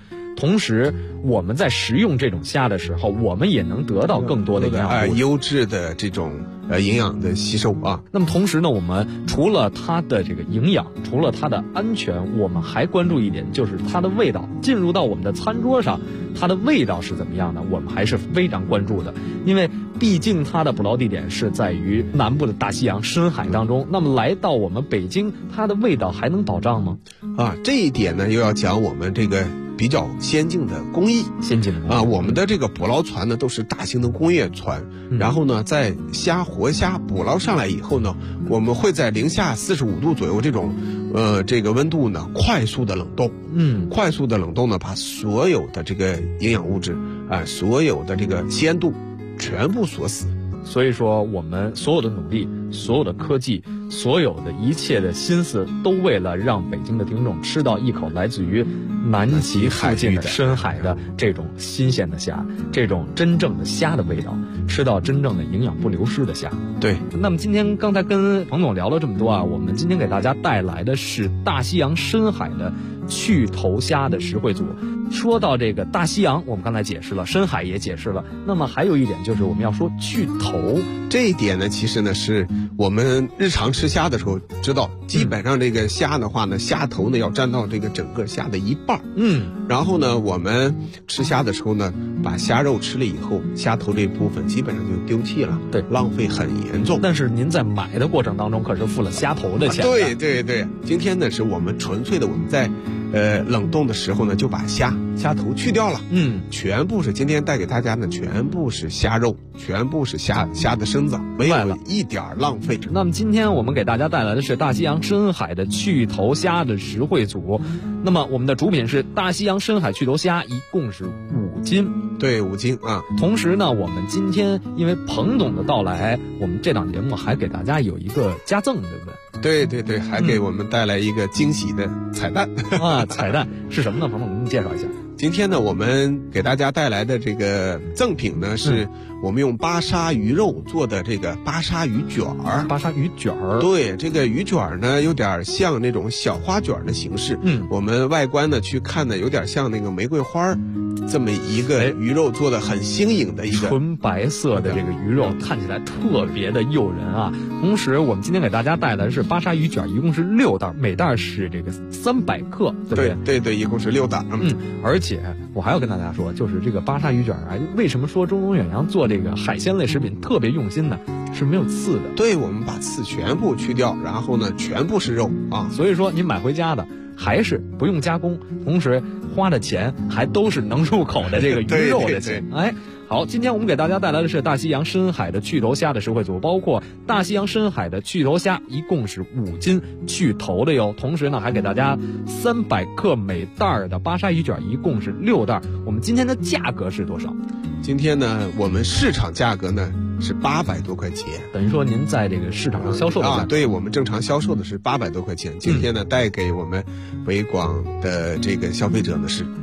同时我们在食用这种虾的时候，我们也能得到更多的营养
优质的这种营养的吸收啊。
那么同时呢，我们除了它的这个营养，除了它的安全，我们还关注一点，就是它的味道。进入到我们的餐桌上，它的味道是怎么样的，我们还是非常关注的。因为毕竟它的捕捞地点是在于南部的大西洋深海当中，那么来到我们北京，它的味道还能保障吗？
这一点呢，又要讲我们这个比较先进的工艺，我们的这个捕捞船呢都是大型的工业船，然后呢，在活虾捕捞上来以后呢，我们会在零下45度左右这种这个温度呢快速的冷冻，快速的冷冻呢，把所有的这个营养物质所有的这个鲜度全部锁死。
所以说我们所有的努力，所有的科技，所有的一切的心思，都为了让北京的听众吃到一口来自于南极附近的深海的这种新鲜的虾，这种真正的虾的味道，吃到真正的营养不流失的虾。
对。
那么今天刚才跟彭总聊了这么多啊，我们今天给大家带来的是大西洋深海的去头虾的实惠组。说到这个大西洋，我们刚才解释了，深海也解释了，那么还有一点就是我们要说去头。
这一点呢，其实呢是我们日常吃虾的时候知道，基本上这个虾的话呢，虾头呢要占到这个整个虾的一半。然后呢，我们吃虾的时候呢，把虾肉吃了以后，虾头这部分基本上就丢弃了，
对，
浪费很严重。
但是您在买的过程当中可是付了虾头的钱。
对，今天呢是我们纯粹的我们在冷冻的时候呢，就把虾头去掉了，全部是今天带给大家呢，全部是虾肉，全部是虾的身子，没有一点浪费。
那么今天我们给大家带来的是大西洋深海的去头虾的实惠组，那么我们的主品是大西洋深海去头虾，一共是5斤。
对，5斤啊。
同时呢，我们今天因为彭总的到来，我们这档节目还给大家有一个加赠，对不对？
对，还给我们带来一个惊喜的彩蛋
彩蛋是什么呢？彭总，您介绍一下。
今天呢，我们给大家带来的这个赠品呢，是我们用巴沙鱼肉做的这个巴沙鱼卷儿。
巴沙鱼卷儿，
对，这个鱼卷儿呢，有点像那种小花卷的形式。我们外观呢去看呢，有点像那个玫瑰花这么一个鱼肉做的很新颖的一个
纯白色的这个鱼肉，看起来特别的诱人啊。同时，我们今天给大家带来的是巴沙鱼卷，一共是6袋，每袋是这个300克，对不
对？对，一共是6袋。
而且我还要跟大家说，就是这个巴沙鱼卷为什么说中东远洋做这个海鲜类食品特别用心呢？是没有刺的。
对，我们把刺全部去掉，然后呢，全部是肉啊。
所以说，您买回家的还是不用加工，同时花的钱还都是能入口的这个鱼肉的钱。好，今天我们给大家带来的是大西洋深海的去头虾的实惠组，包括大西洋深海的去头虾，一共是5斤去头的哟。同时呢，还给大家300克每袋的巴沙鱼卷，一共是6袋。我们今天的价格是多少？
今天呢，我们市场价格呢是800多块钱，
等于说您在这个市场上销售的
对，我们正常销售的是800多块钱。今天呢，带给我们北广的这个消费者呢是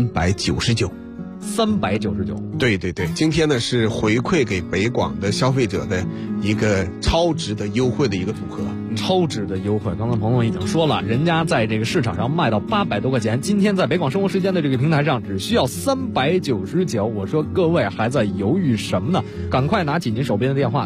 399。
对，
今天呢是回馈给北广的消费者的一个超值的优惠的一个组合。
超值的优惠，刚刚彭总已经说了，人家在这个市场上卖到800多块钱，今天在北广生活时间的这个平台上只需要399。我说各位还在犹豫什么呢？赶快拿起您手边的电话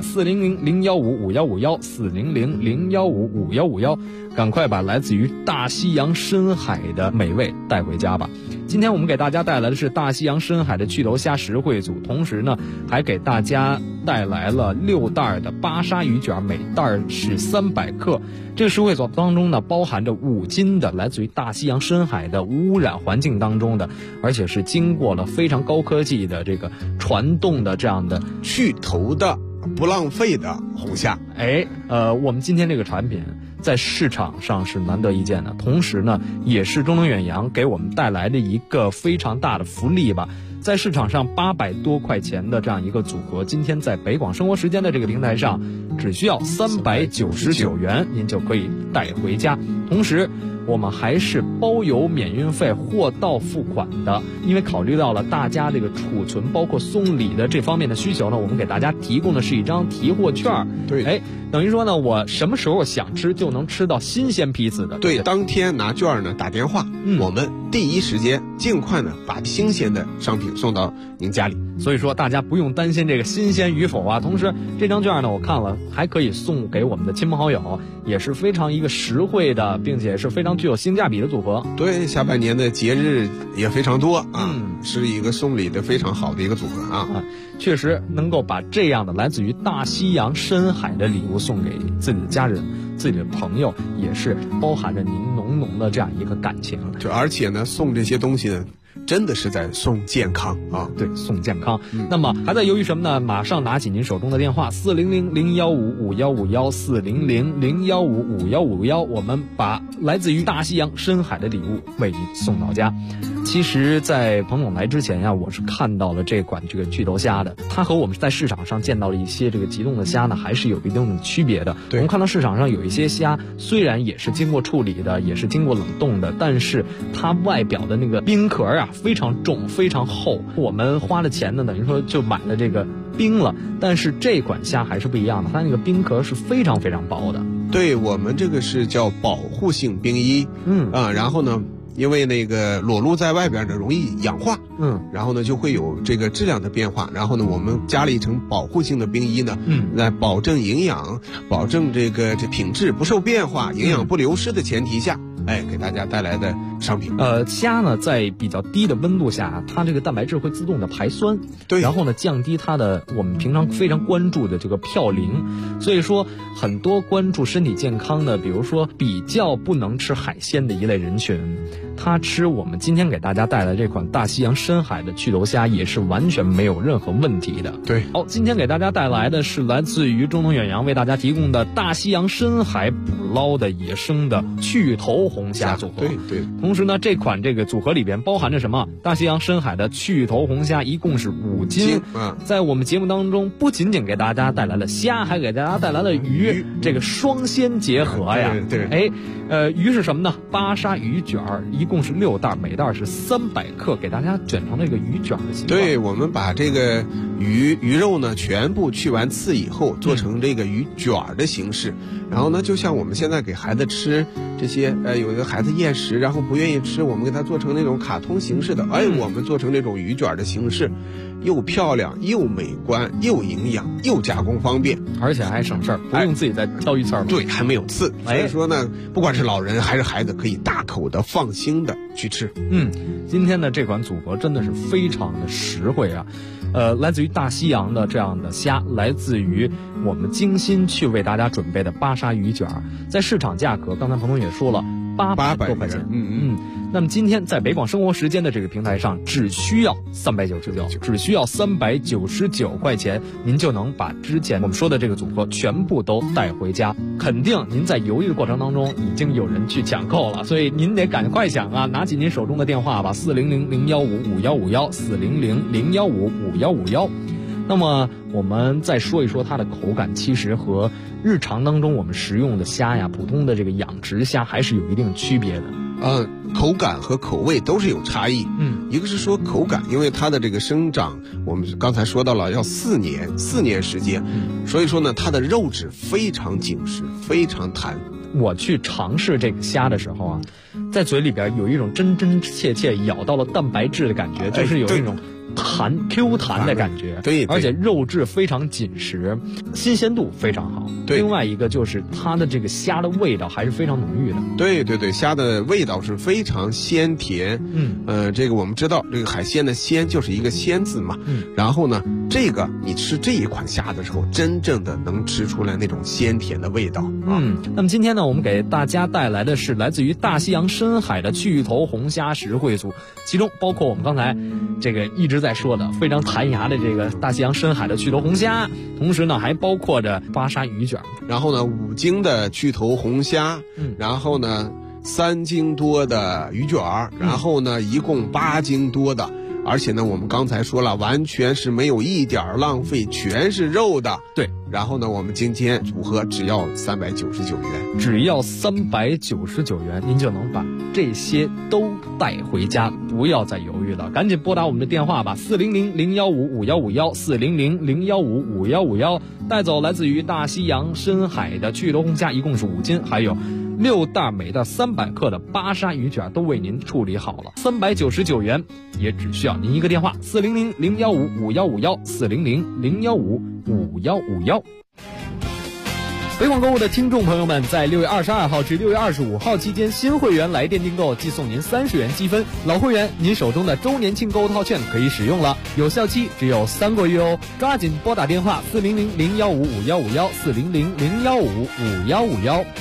400-015-5151，400-015-5151，赶快把来自于大西洋深海的美味带回家吧。今天我们给大家带来的是大西洋深海的去头虾实惠组，同时呢还给大家带来了6袋的巴沙鱼卷，每袋是300克。这个实惠组当中呢包含着5斤的来自于大西洋深海的无污染环境当中的，而且是经过了非常高科技的这个传动的这样的
去头的不浪费的红虾。
我们今天这个产品在市场上是难得一见的，同时呢也是中东远洋给我们带来的一个非常大的福利吧。在市场上800多块钱的这样一个组合，今天在北广生活时间的这个平台上只需要399元，您就可以带回家。同时我们还是包邮免运费，货到付款的。因为考虑到了大家这个储存包括送礼的这方面的需求呢，我们给大家提供的是一张提货券。
对，
等于说呢，我什么时候想吃就能吃到新鲜批次的。
对，当天拿券呢打电话，我们第一时间尽快呢把新鲜的商品送到您家里。
所以说大家不用担心这个新鲜与否啊。同时这张券呢，我看了还可以送给我们的亲朋好友，也是非常一个实惠的，并且是非常具有性价比的组合。
对，下半年的节日也非常多啊，是一个送礼的非常好的一个组合啊。
确实能够把这样的来自于大西洋深海的礼物送给自己的家人、自己的朋友，也是包含着您浓浓的这样一个感情。
就而且呢，送这些东西呢，真的是在送健康啊！
对，送健康。那么还在犹豫什么呢？马上拿起您手中的电话400-0155-5151，400-0155-5151，我们把来自于大西洋深海的礼物为您送到家。其实在彭总来之前呀，我是看到了这款这个巨头虾的，它和我们在市场上见到了一些这个急冻的虾呢，还是有一定的区别的。我们看到市场上有一些虾，虽然也是经过处理的，也是经过冷冻的，但是它外表的那个冰壳啊非常重、非常厚，我们花了钱呢，等于说就买了这个冰了。但是这款虾还是不一样的，它那个冰壳是非常非常薄的。
对，我们这个是叫保护性冰衣，然后呢，因为那个裸露在外边呢容易氧化，然后呢就会有这个质量的变化，然后呢我们加了一层保护性的冰衣呢，来保证营养，保证这品质不受变化，营养不流失的前提下，给大家带来的商品。
虾呢在比较低的温度下，它这个蛋白质会自动的排酸，
对，
然后呢降低它的我们平常非常关注的这个嘌呤。所以说很多关注身体健康的，比如说比较不能吃海鲜的一类人群，他吃我们今天给大家带来这款大西洋深海的巨头虾也是完全没有任何问题的。
对，
好，今天给大家带来的是来自于中东远洋为大家提供的大西洋深海捕捞的野生的去头红虾组合。
对，
同时呢，这款这个组合里边包含着什么？大西洋深海的去头红虾一共是5斤。在我们节目当中，不仅仅给大家带来了虾，还给大家带来了鱼，这个双鲜结合呀。
对，
鱼是什么呢？巴沙鱼卷一共是6袋，每袋是300克，给大家卷成这个鱼卷的形状。
对，我们把这个鱼肉呢全部去完刺以后，做成这个鱼卷的形式。然后呢，就像我们现在给孩子吃这些，有的孩子厌食，然后不愿意吃，我们给他做成那种卡通形式的，我们做成这种鱼卷的形式，又漂亮又美观又营养又加工方便，
而且还省事儿，不用自己再挑鱼刺儿。
对，还没有刺。所以说呢，不管是老人还是孩子，可以大口的放心的去吃。
今天的这款组合真的是非常的实惠啊。来自于大西洋的这样的虾，来自于我们精心去为大家准备的巴沙鱼卷，在市场价格，刚才彭总也说了，800多块钱。那么今天在北广生活时间的这个平台上，只需要399块钱，您就能把之前我们说的这个组合全部都带回家。肯定您在犹豫的过程当中，已经有人去抢购了，所以您得赶快抢啊！拿起您手中的电话吧，400-0155-5151，400-0155-5151。那么我们再说一说它的口感，其实和日常当中我们食用的虾呀，普通的这个养殖虾还是有一定区别的。
口感和口味都是有差异。一个是说口感，因为它的这个生长，我们刚才说到了要4年时间，所以说呢，它的肉质非常紧实，非常弹。
我去尝试这个虾的时候啊，在嘴里边有一种真真切切咬到了蛋白质的感觉，就是有一种Q 弹的感觉，
对，
而且肉质非常紧实，新鲜度非常好。
对，
另外一个就是它的这个虾的味道还是非常浓郁的。
对，虾的味道是非常鲜甜。这个我们知道，这个海鲜的鲜就是一个鲜字嘛。然后呢，这个你吃这一款虾的时候，真正的能吃出来那种鲜甜的味道。
那么今天呢，我们给大家带来的是来自于大西洋深海的去头红虾实惠组，其中包括我们刚才这个一直在说的非常弹牙的这个大西洋深海的去头红虾，同时呢还包括着巴沙鱼卷，
然后呢5斤的去头红虾，然后呢3斤多的鱼卷，然后呢一共8斤多的，而且呢我们刚才说了，完全是没有一点浪费，全是肉的。
对，
然后呢我们今天组合只要399元，
只要399元，您就能把这些都带回家，不要再犹豫了，赶紧拨打我们的电话吧，400-0155-5151， 400-0155-5151，带走来自于大西洋深海的去头红虾，一共是5斤，还有 6大美的300克的巴沙鱼卷都为您处理好了，399元，也只需要您一个电话，400-015-5151，400-015-5151。北广购物的听众朋友们，在6月22号至6月25号期间，新会员来电订购即送您30元积分，老会员您手中的周年庆购物套券可以使用了，有效期只有3个月哦，抓紧拨打电话400-015-5151，400-015-5151。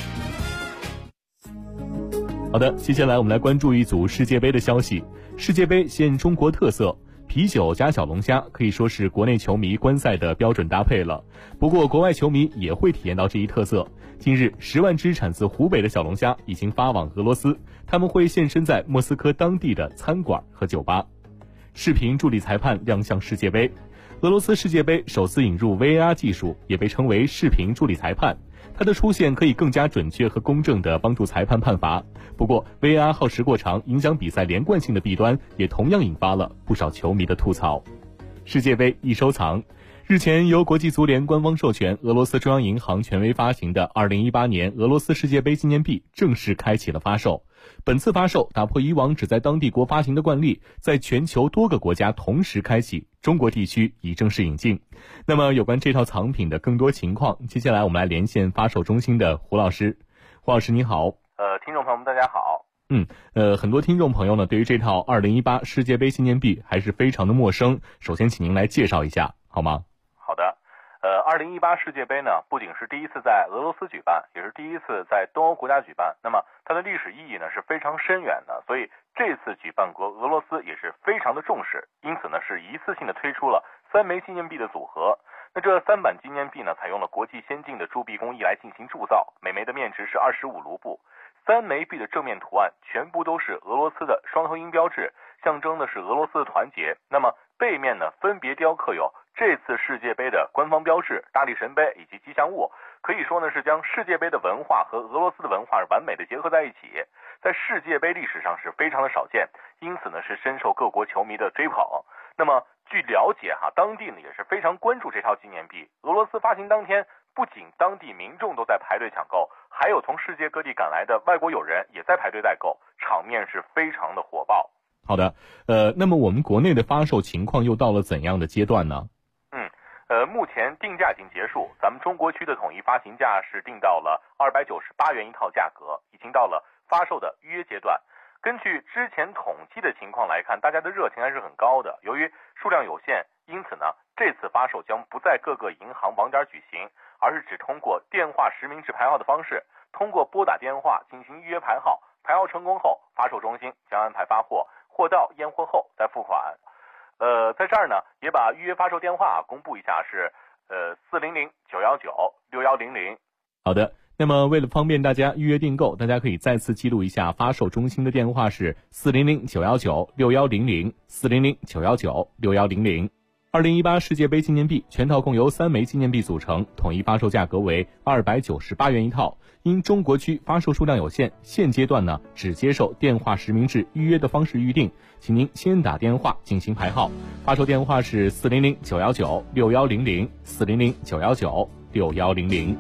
好的，接下来我们来关注一组世界杯的消息。世界杯现中国特色，啤酒加小龙虾可以说是国内球迷观赛的标准搭配了。不过国外球迷也会体验到这一特色。近日10万只产自湖北的小龙虾已经发往俄罗斯，他们会现身在莫斯科当地的餐馆和酒吧。视频助理裁判亮相世界杯。俄罗斯世界杯首次引入 VAR 技术，也被称为视频助理裁判。它的出现可以更加准确和公正地帮助裁判判罚。不过 VAR 耗时过长，影响比赛连贯性的弊端也同样引发了不少球迷的吐槽。世界杯易收藏。日前由国际足联官方授权，俄罗斯中央银行权威发行的2018年俄罗斯世界杯纪念币正式开启了发售。本次发售打破以往只在当地国发行的惯例，在全球多个国家同时开启，中国地区已正式引进。那么有关这套藏品的更多情况，接下来我们来连线发售中心的胡老师。胡老师你好。
听众朋友们大家好。
很多听众朋友呢对于这套2018世界杯纪念币还是非常的陌生，首先请您来介绍一下好吗？
好的。2018世界杯呢，不仅是第一次在俄罗斯举办，也是第一次在东欧国家举办。那么它的历史意义呢是非常深远的，所以这次举办国俄罗斯也是非常的重视，因此呢是一次性的推出了3枚纪念币的组合。那这3版纪念币呢，采用了国际先进的铸币工艺来进行铸造，每枚的面值是25卢布。3枚币的正面图案全部都是俄罗斯的双头鹰标志，象征的是俄罗斯的团结。那么背面呢，分别雕刻有这次世界杯的官方标志、大力神杯以及吉祥物，可以说呢是将世界杯的文化和俄罗斯的文化完美的结合在一起，在世界杯历史上是非常的少见，因此呢是深受各国球迷的追捧。那么据了解当地呢也是非常关注这套纪念币。俄罗斯发行当天，不仅当地民众都在排队抢购，还有从世界各地赶来的外国友人也在排队代购，场面是非常的火爆。
好的，那么我们国内的发售情况又到了怎样的阶段呢？
目前定价已经结束，咱们中国区的统一发行价是定到了298元一套价格，已经到了发售的预约阶段。根据之前统计的情况来看，大家的热情还是很高的。由于数量有限，因此呢，这次发售将不在各个银行网点举行，而是只通过电话实名制排号的方式，通过拨打电话进行预约排号，排号成功后，发售中心将安排发货，货到验货后再付款。在这儿呢，也把预约发售电话公布一下，是400-919-6100。
好的，那么为了方便大家预约订购，大家可以再次记录一下发售中心的电话是400-919-6100， 400-919-6100。2018世界杯纪念币全套共由3枚纪念币组成，统一发售价格为298元一套。因中国区发售数量有限，现阶段呢只接受电话实名制预约的方式预定，请您先打电话进行排号。发售电话是400-919-6100， 400-919-6100。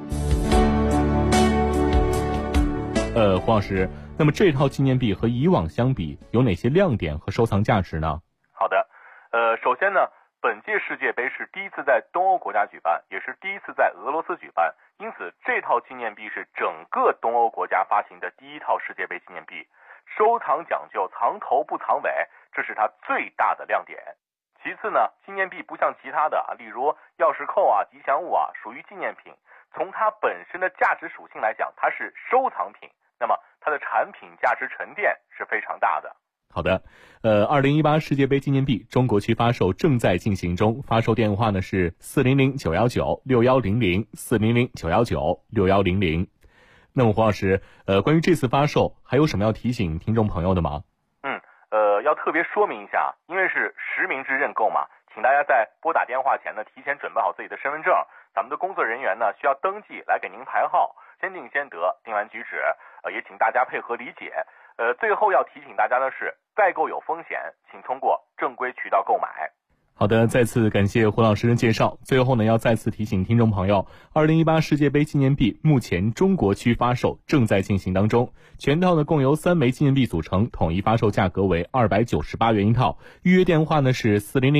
胡老师，那么这套纪念币和以往相比有哪些亮点和收藏价值呢？
好的，首先呢，本届世界杯是第一次在东欧国家举办，也是第一次在俄罗斯举办，因此这套纪念币是整个东欧国家发行的第一套世界杯纪念币。收藏讲究藏头不藏尾，这是它最大的亮点。其次呢，纪念币不像其他的例如钥匙扣吉祥物属于纪念品，从它本身的价值属性来讲，它是收藏品，那么它的产品价值沉淀是非常大的。
好的，2018世界杯纪念币中国区发售正在进行中，发售电话呢是400-919-6100， 400-919-6100。那么胡老师，关于这次发售还有什么要提醒听众朋友的吗？
要特别说明一下，因为是实名制认购嘛，请大家在拨打电话前呢，提前准备好自己的身份证，咱们的工作人员呢需要登记来给您排号，先定先得，定完举止，也请大家配合理解。最后要提醒大家的是，代购有风险，请通过正规渠道购买。
好的，再次感谢胡老师的介绍。最后呢，要再次提醒听众朋友，2018世界杯纪念币目前中国区发售正在进行当中，全套呢共由3枚纪念币组成，统一发售价格为298元一套。预约电话呢是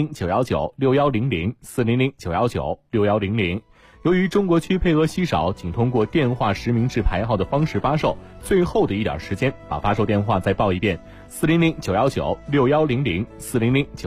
400-919-6100，400-919-6100。由于中国区配额稀少，仅通过电话实名制排号的方式发售，最后的一点时间，把发售电话再报一遍：400-919-6100，400-9